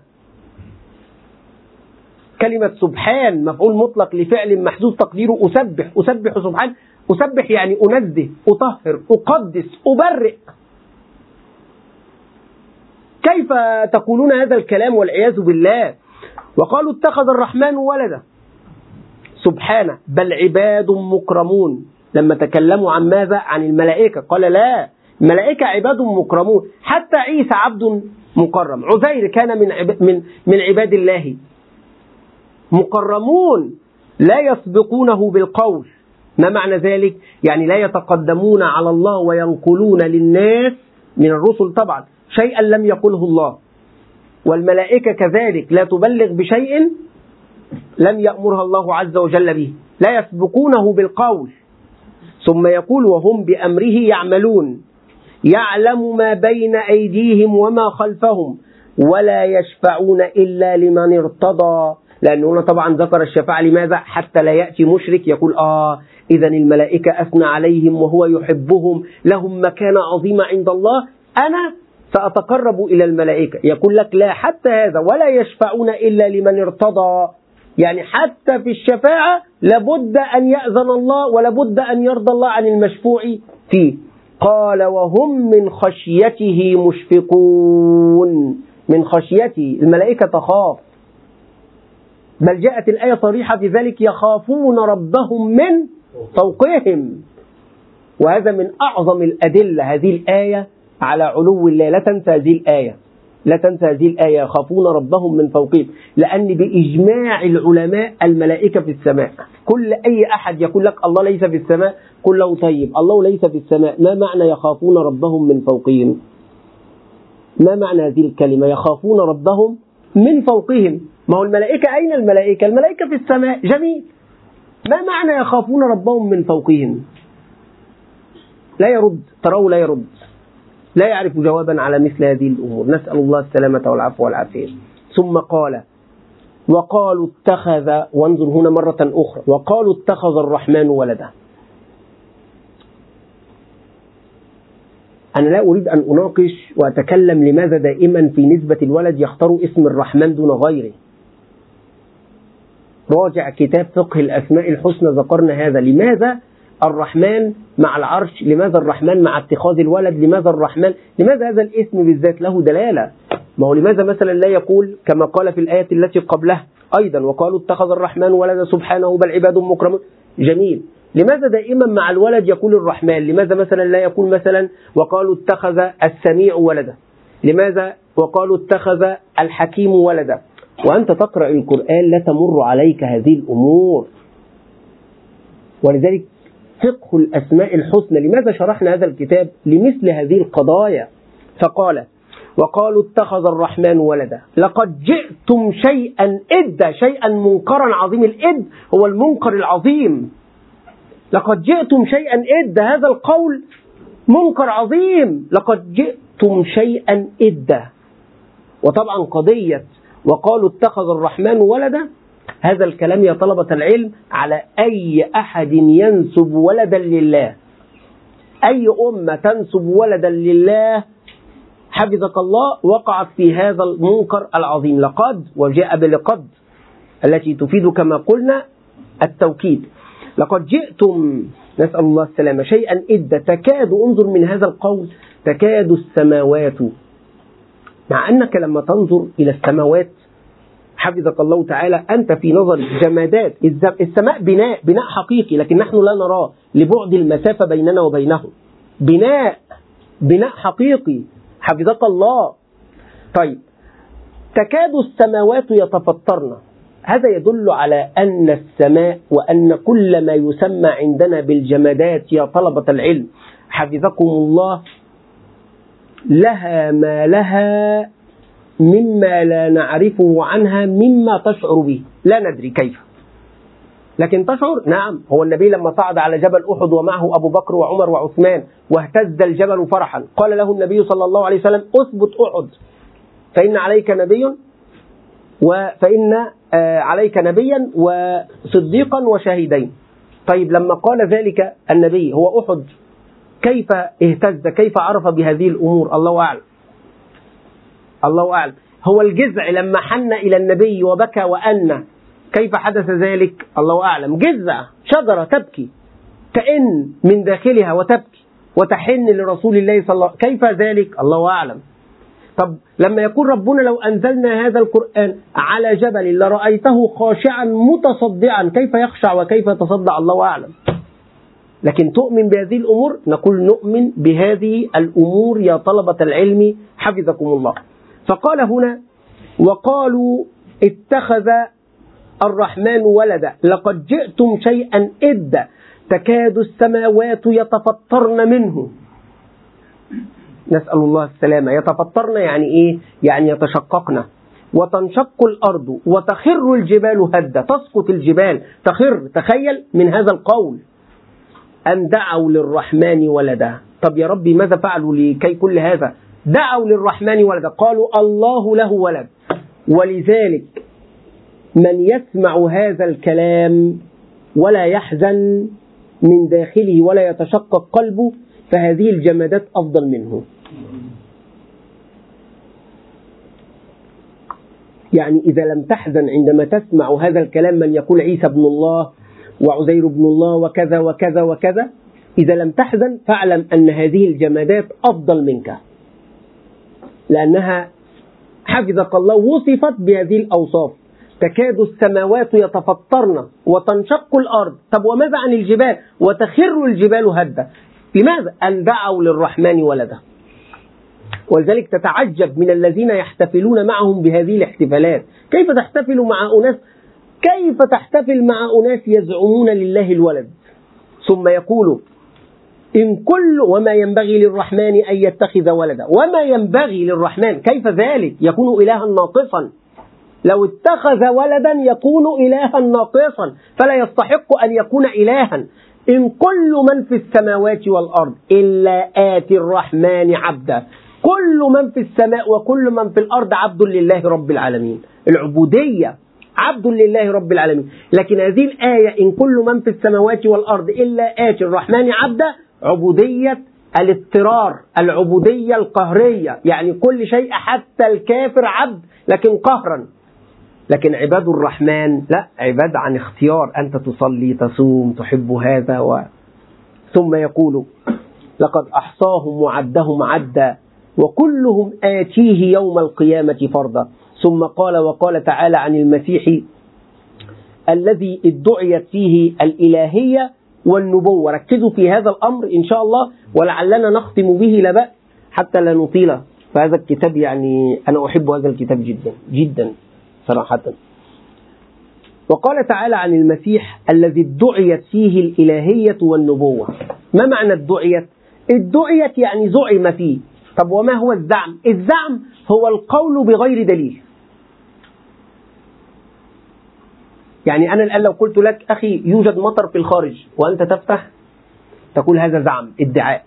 A: كلمة سبحان مفعول مطلق لفعل محذوف تقديره أسبح، أسبح سبحان، أسبح يعني أنزه، أطهر، أقدس، أبرئ. كيف تقولون هذا الكلام والعياذ بالله؟ وقالوا اتخذ الرحمن ولدا. سبحانه، بل عباد مكرمون. لما تكلموا عن ماذا؟ عن الملائكة، قال لا، الملائكة عباد مكرمون، حتى عيسى عبد مكرم، عزير كان من عب... من من عباد الله مكرمون، لا يسبقونه بالقول. ما معنى ذلك؟ يعني لا يتقدمون على الله وينقلون للناس من الرسل طبعا شيئا لم يقله الله، والملائكة كذلك لا تبلغ بشيء لم يأمرها الله عز وجل به، لا يسبقونه بالقول. ثم يقول وهم بأمره يعملون، يعلم ما بين أيديهم وما خلفهم ولا يشفعون إلا لمن ارتضى. لأنه هنا طبعا ذكر الشفاعة لماذا؟ حتى لا يأتي مشرك يقول آه إذا الملائكة أثنى عليهم وهو يحبهم لهم مكانة عظيمة عند الله، أنا سأتقرب إلى الملائكة. يقول لك لا، حتى هذا ولا يشفعون إلا لمن ارتضى، يعني حتى في الشفاعة لابد أن يأذن الله ولابد أن يرضى الله عن المشفوع فيه. قال وهم من خشيته مشفقون. من خشيته الملائكة تخاف، بل جاءت الآية صريحة في ذلك، يخافون ربهم من فوقهم. وهذا من أعظم الأدلة هذه الآية على علو الله. لا تنسى هذه الآية، لا تنسى هذه الآية، يخافون ربهم من فوقهم، لأن بإجماع العلماء الملائكة في السماء. كل أي أحد يقول لك الله ليس في السماء قل له طيب الله ليس في السماء، ما معنى يخافون ربهم من فوقهم؟ ما معنى هذه الكلمة يخافون ربهم من فوقهم؟ ما هو الملائكة أين الملائكة؟ الملائكة في السماء، جميل. ما معنى يخافون ربهم من فوقهم؟ لا يرد، تراه لا يرد، لا يعرف جوابا على مثل هذه الأمور. نسأل الله السلامة والعفو والعافية. ثم قال وقالوا اتخذ، وانظر هنا مرة أخرى، وقالوا اتخذ الرحمن ولدا. أنا لا أريد أن أناقش وأتكلم لماذا دائما في نسبة الولد يختاروا اسم الرحمن دون غيره. راجع كتاب فقه الأسماء الحسنى ذكرنا هذا. لماذا الرحمن مع العرش؟ لماذا الرحمن مع اتخاذ الولد؟ لماذا الرحمن؟ لماذا هذا الاسم بالذات له دلالة؟ ما هو لماذا مثلا لا يقول كما قال في الآية التي قبلها أيضا وقالوا اتخذ الرحمن ولدا سبحانه بل عباد مكرمون؟ جميل. لماذا دائما مع الولد يقول الرحمن؟ لماذا مثلا لا يقول مثلا وقالوا اتخذ السميع ولدا؟ لماذا وقالوا اتخذ الحكيم ولدا؟ وأنت تقرأ القرآن لا تمر عليك هذه الأمور. ولذلك فقه الأسماء الحسنى، لماذا شرحنا هذا الكتاب؟ لمثل هذه القضايا. فقال وقالوا اتخذ الرحمن ولدا لقد جئتم شيئا إدا، شيئا منكرا عظيم. الإد هو المنكر العظيم. لقد جئتم شيئا إدا، هذا القول منكر عظيم. لقد جئتم شيئا إدا. وطبعا قضية وقالوا اتخذ الرحمن ولدا، هذا الكلام يا طلبة العلم على أي أحد ينسب ولدا لله. أي أمة تنسب ولدا لله حفظك الله وقعت في هذا المنكر العظيم. لقد وجاء بلقد التي تفيد كما قلنا التوكيد. لقد جئتم نسأل الله السلامة شيئا إدا تكاد، انظر من هذا القول، تكاد السماوات. مع أنك لما تنظر إلى السماوات حفظك الله تعالى أنت في نظر جمادات. السماء بناء بناء حقيقي لكن نحن لا نراه لبعد المسافة بيننا وبينه. بناء بناء حقيقي حفظك الله. طيب تكاد السماوات يتفطرن، هذا يدل على أن السماء وأن كل ما يسمى عندنا بالجمادات يا طلبة العلم حفظكم الله لها ما لها مما لا نعرفه عنها مما تشعر به، لا ندري كيف لكن تشعر. نعم، هو النبي لما صعد على جبل أحد ومعه أبو بكر وعمر وعثمان واهتز الجبل فرحا، قال له النبي صلى الله عليه وسلم أثبت أحد فإن عليك نبي وفإن عليك نبيا وصديقا وشهيدين. طيب لما قال ذلك النبي هو أحد كيف اهتز، كيف عرف بهذه الأمور؟ الله أعلم، الله أعلم. هو الجذع لما حن إلى النبي وبكى وأن كيف حدث ذلك؟ الله أعلم. جذع شجرة تبكي تئن من داخلها وتبكي وتحن لرسول الله صلى الله عليه وسلم، كيف ذلك؟ الله أعلم. طب لما يقول ربنا لو أنزلنا هذا القرآن على جبل لرأيته خاشعا متصدعا، كيف يخشع وكيف يتصدع؟ الله أعلم. لكن تؤمن بهذه الأمور؟ نقول نؤمن بهذه الأمور يا طلبة العلم حفظكم الله. فقال هنا وقالوا اتخذ الرحمن ولدا لقد جئتم شيئا إدا تكاد السماوات يتفطرن منه. نسأل الله السلامة. يتفطرن يعني إيه؟ يعني يتشققن. وتنشق الأرض وتخر الجبال هدا، تسقط الجبال تخر. تخيل من هذا القول أن دعوا للرحمن ولدا. طب يا ربي ماذا فعلوا لكي كل هذا؟ دعوا للرحمن ولدا، قالوا الله له ولد. ولذلك من يسمع هذا الكلام ولا يحزن من داخله ولا يتشقق قلبه فهذه الجمادات أفضل منه. يعني إذا لم تحزن عندما تسمع هذا الكلام من يقول عيسى ابن الله وعزير ابن الله وكذا وكذا وكذا، إذا لم تحزن فاعلم أن هذه الجمادات أفضل منك، لأنها حفظك الله وصفت بهذه الأوصاف. تكاد السماوات يتفطرن وتنشق الأرض. طب وماذا عن الجبال؟ وتخر الجبال هدا. لماذا؟ أن دعوا للرحمن ولدا. ولذلك تتعجب من الذين يحتفلون معهم بهذه الاحتفالات. كيف تحتفل مع أناس كيف تحتفل مع أناس يزعمون لله الولد، ثم يقولوا إن كل وما ينبغي للرحمن أن يتخذ ولدا. وما ينبغي للرحمن، كيف ذلك؟ يكون إلها ناقصا. لو اتخذ ولدا يكون إلها ناقصا، فلا يستحق أن يكون إلها. إن كل من في السماوات والأرض إلا آتي الرحمن عبدا. كل من في السماء وكل من في الأرض عبد لله رب العالمين. العبودية عبد لله رب العالمين. لكن هذه الآية إن كل من في السماوات والأرض إلا آتي الرحمن عبدا، عبودية الاضطرار، العبودية القهرية، يعني كل شيء حتى الكافر عبد لكن قهرا. لكن عباد الرحمن لا، عباد عن اختيار، أنت تصلي تصوم تحب هذا و... ثم يقول لقد أحصاهم وعدهم عدا وكلهم آتيه يوم القيامة فردا. ثم قال وقال تعالى عن المسيح الذي ادعيت فيه الإلهية والنبوة. ركزوا في هذا الأمر إن شاء الله ولعلنا نختم به لا بأس حتى لا نطيل. فهذا الكتاب يعني أنا أحب هذا الكتاب جدا جدا صراحة. وقال تعالى عن المسيح الذي ادعيت فيه الإلهية والنبوة. ما معنى ادعيت؟ ادعيت يعني زعم فيه. طب وما هو الزعم؟ الزعم هو القول بغير دليل. يعني أنا الآن لو قلت لك أخي يوجد مطر في الخارج وأنت تفتح تقول هذا زعم، ادعاء،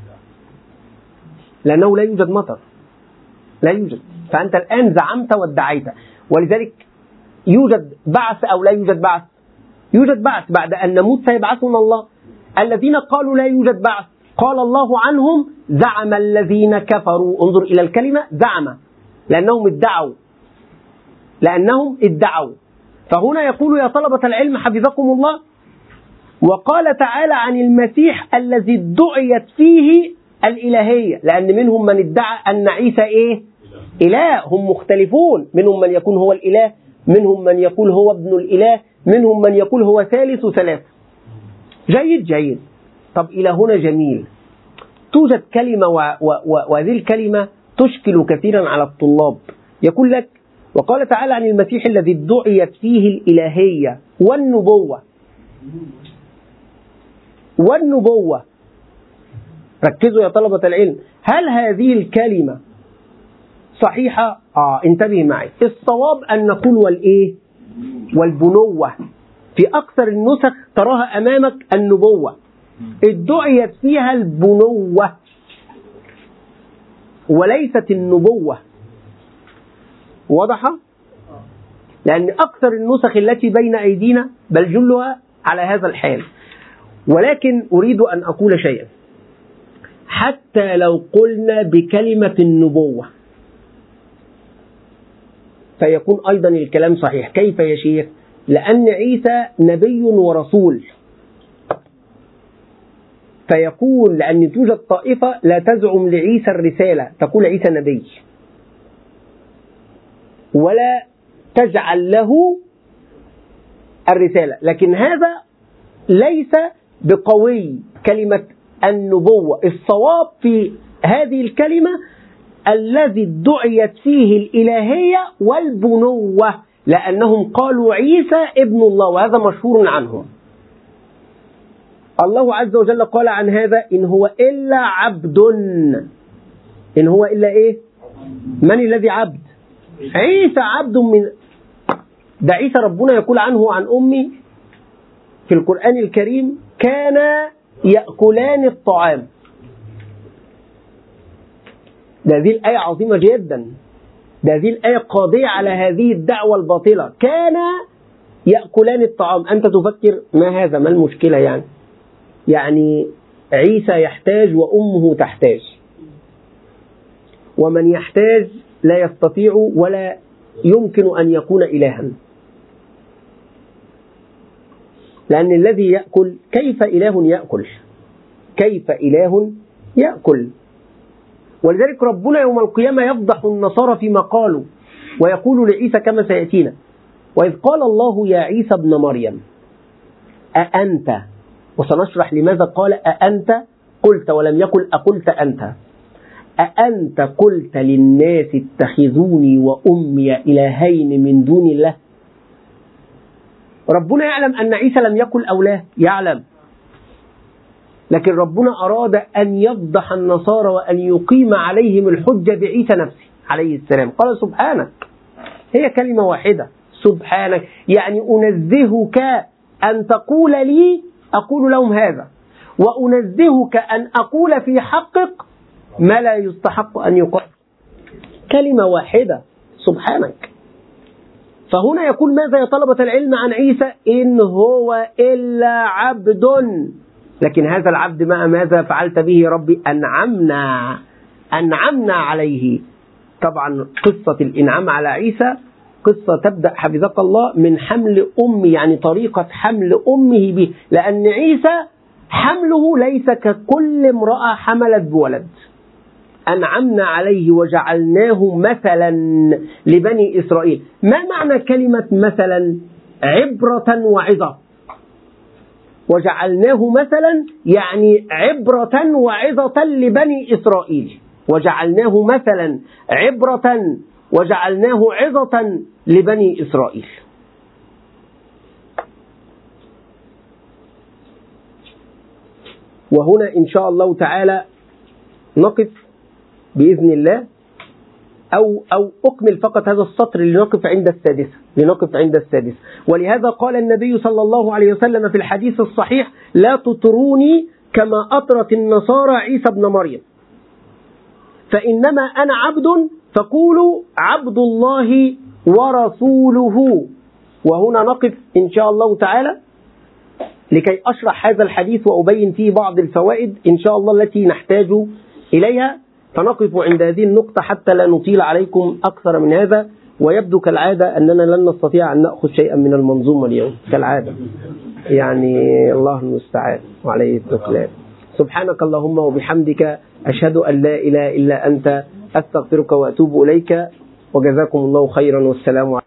A: لأنه لا يوجد مطر، لا يوجد. فأنت الآن زعمت وادعيت. ولذلك يوجد بعث أو لا يوجد بعث؟ يوجد بعث. بعد أن نموت سيبعثنا الله. الذين قالوا لا يوجد بعث قال الله عنهم زعم الذين كفروا. انظر إلى الكلمة زعم، لأنهم ادعوا، لأنهم ادعوا. فهنا يقول يا طلبة العلم حفظكم الله. وقال تعالى عن المسيح الذي ادعيت فيه الإلهية، لأن منهم من ادعى أن عيسى إيه؟ إله. هم مختلفون، منهم من يكون هو الإله، منهم من يقول هو ابن الإله، منهم من يقول هو ثالث ثلاث. جيد جيد. طب إلى هنا جميل. توجد كلمة وهذه الكلمة تشكل كثيرا على الطلاب. يقول لك وقال تعالى عن المسيح الذي ادعيت فيه الإلهية والنبوة. والنبوة ركزوا يا طلبة العلم، هل هذه الكلمة صحيحة؟ آه انتبه معي. الصواب أن نقول والإيه؟ والبنوة. في أكثر النسخ تراها أمامك النبوة. ادعيت فيها البنوة وليست النبوة. واضحة؟ لأن أكثر النسخ التي بين أيدينا بل جلها على هذا الحال. ولكن أريد أن أقول شيئا. حتى لو قلنا بكلمة النبوة فيكون أيضا الكلام صحيح. كيف يا شيخ؟ لأن عيسى نبي ورسول، فيقول لأن توجد طائفة لا تزعم لعيسى الرسالة، تقول عيسى نبي ولا تجعل له الرسالة. لكن هذا ليس بقوي كلمة النبوة. الصواب في هذه الكلمة الذي ادعيت فيه الإلهية والبنوة، لأنهم قالوا عيسى ابن الله وهذا مشهور عنهم. الله عز وجل قال عن هذا إن هو إلا عبد. إن هو إلا إيه؟ من الذي عبد؟ عيسى عبد من ده. عيسى ربنا يقول عنه عن أمي في القرآن الكريم كان يأكلان الطعام. ده هذه الآية عظيمة جدا. ده هذه الآية قاضية على هذه الدعوة الباطلة. كان يأكلان الطعام. أنت تفكر ما هذا، ما المشكلة يعني؟ يعني عيسى يحتاج وأمه تحتاج، ومن يحتاج لا يستطيع ولا يمكن أن يكون إلها، لأن الذي يأكل كيف إله يأكل؟ كيف إله يأكل؟ ولذلك ربنا يوم القيامة يفضح النصارى فيما قالوا، ويقول لعيسى كما سيأتينا: وإذ قال الله يا عيسى ابن مريم أأنت، وسنشرح لماذا قال أأنت قلت ولم يقل أقلت أنت، أأنت قلت للناس اتخذوني وأمي إلهين من دون الله. ربنا يعلم أن عيسى لم يقل أولاه، يعلم، لكن ربنا أراد أن يفضح النصارى وأن يقيم عليهم الحجة بعيسى نفسه عليه السلام. قال سبحانك، هي كلمة واحدة، سبحانك، يعني أنزهك أن تقول لي أقول لهم هذا، وأنزهك أن أقول في حقك ما لا يستحق أن يقال. كلمة واحدة، سبحانك. فهنا يقول ماذا يا طلبة العلم عن عيسى؟ إن هو إلا عبد، لكن هذا العبد ما ماذا فعلت به يا ربي؟ أنعمنا أنعمنا عليه. طبعا قصة الإنعام على عيسى قصة تبدأ حفظك الله من حمل أمه، يعني طريقة حمل أمه به، لأن عيسى حمله ليس ككل امرأة حملت بولد. أنعمنا عليه وجعلناه مثلا لبني إسرائيل. ما معنى كلمة مثلا؟ عبرة وعظة. وجعلناه مثلا يعني عبرة وعظة لبني إسرائيل. وجعلناه مثلا عبرة وجعلناه عظة لبني إسرائيل. وهنا إن شاء الله تعالى نقف بإذن الله، أو أو أكمل فقط هذا السطر لنقف عند السادسة لنقف عند السادسة. ولهذا قال النبي صلى الله عليه وسلم في الحديث الصحيح: لا تطروني كما أطرت النصارى عيسى ابن مريم، فإنما أنا عبد فقولوا عبد الله ورسوله. وهنا نقف إن شاء الله تعالى لكي أشرح هذا الحديث وأبين فيه بعض الفوائد إن شاء الله التي نحتاج إليها، فنقف عند هذه النقطة حتى لا نطيل عليكم أكثر من هذا. ويبدو كالعادة أننا لن نستطيع أن نأخذ شيئا من المنظومة اليوم كالعادة، يعني الله المستعان وعليه التكلان. سبحانك اللهم وبحمدك، أشهد أن لا إله إلا أنت، أستغفرك وأتوب إليك، وجزاكم الله خيرا، والسلام عليكم.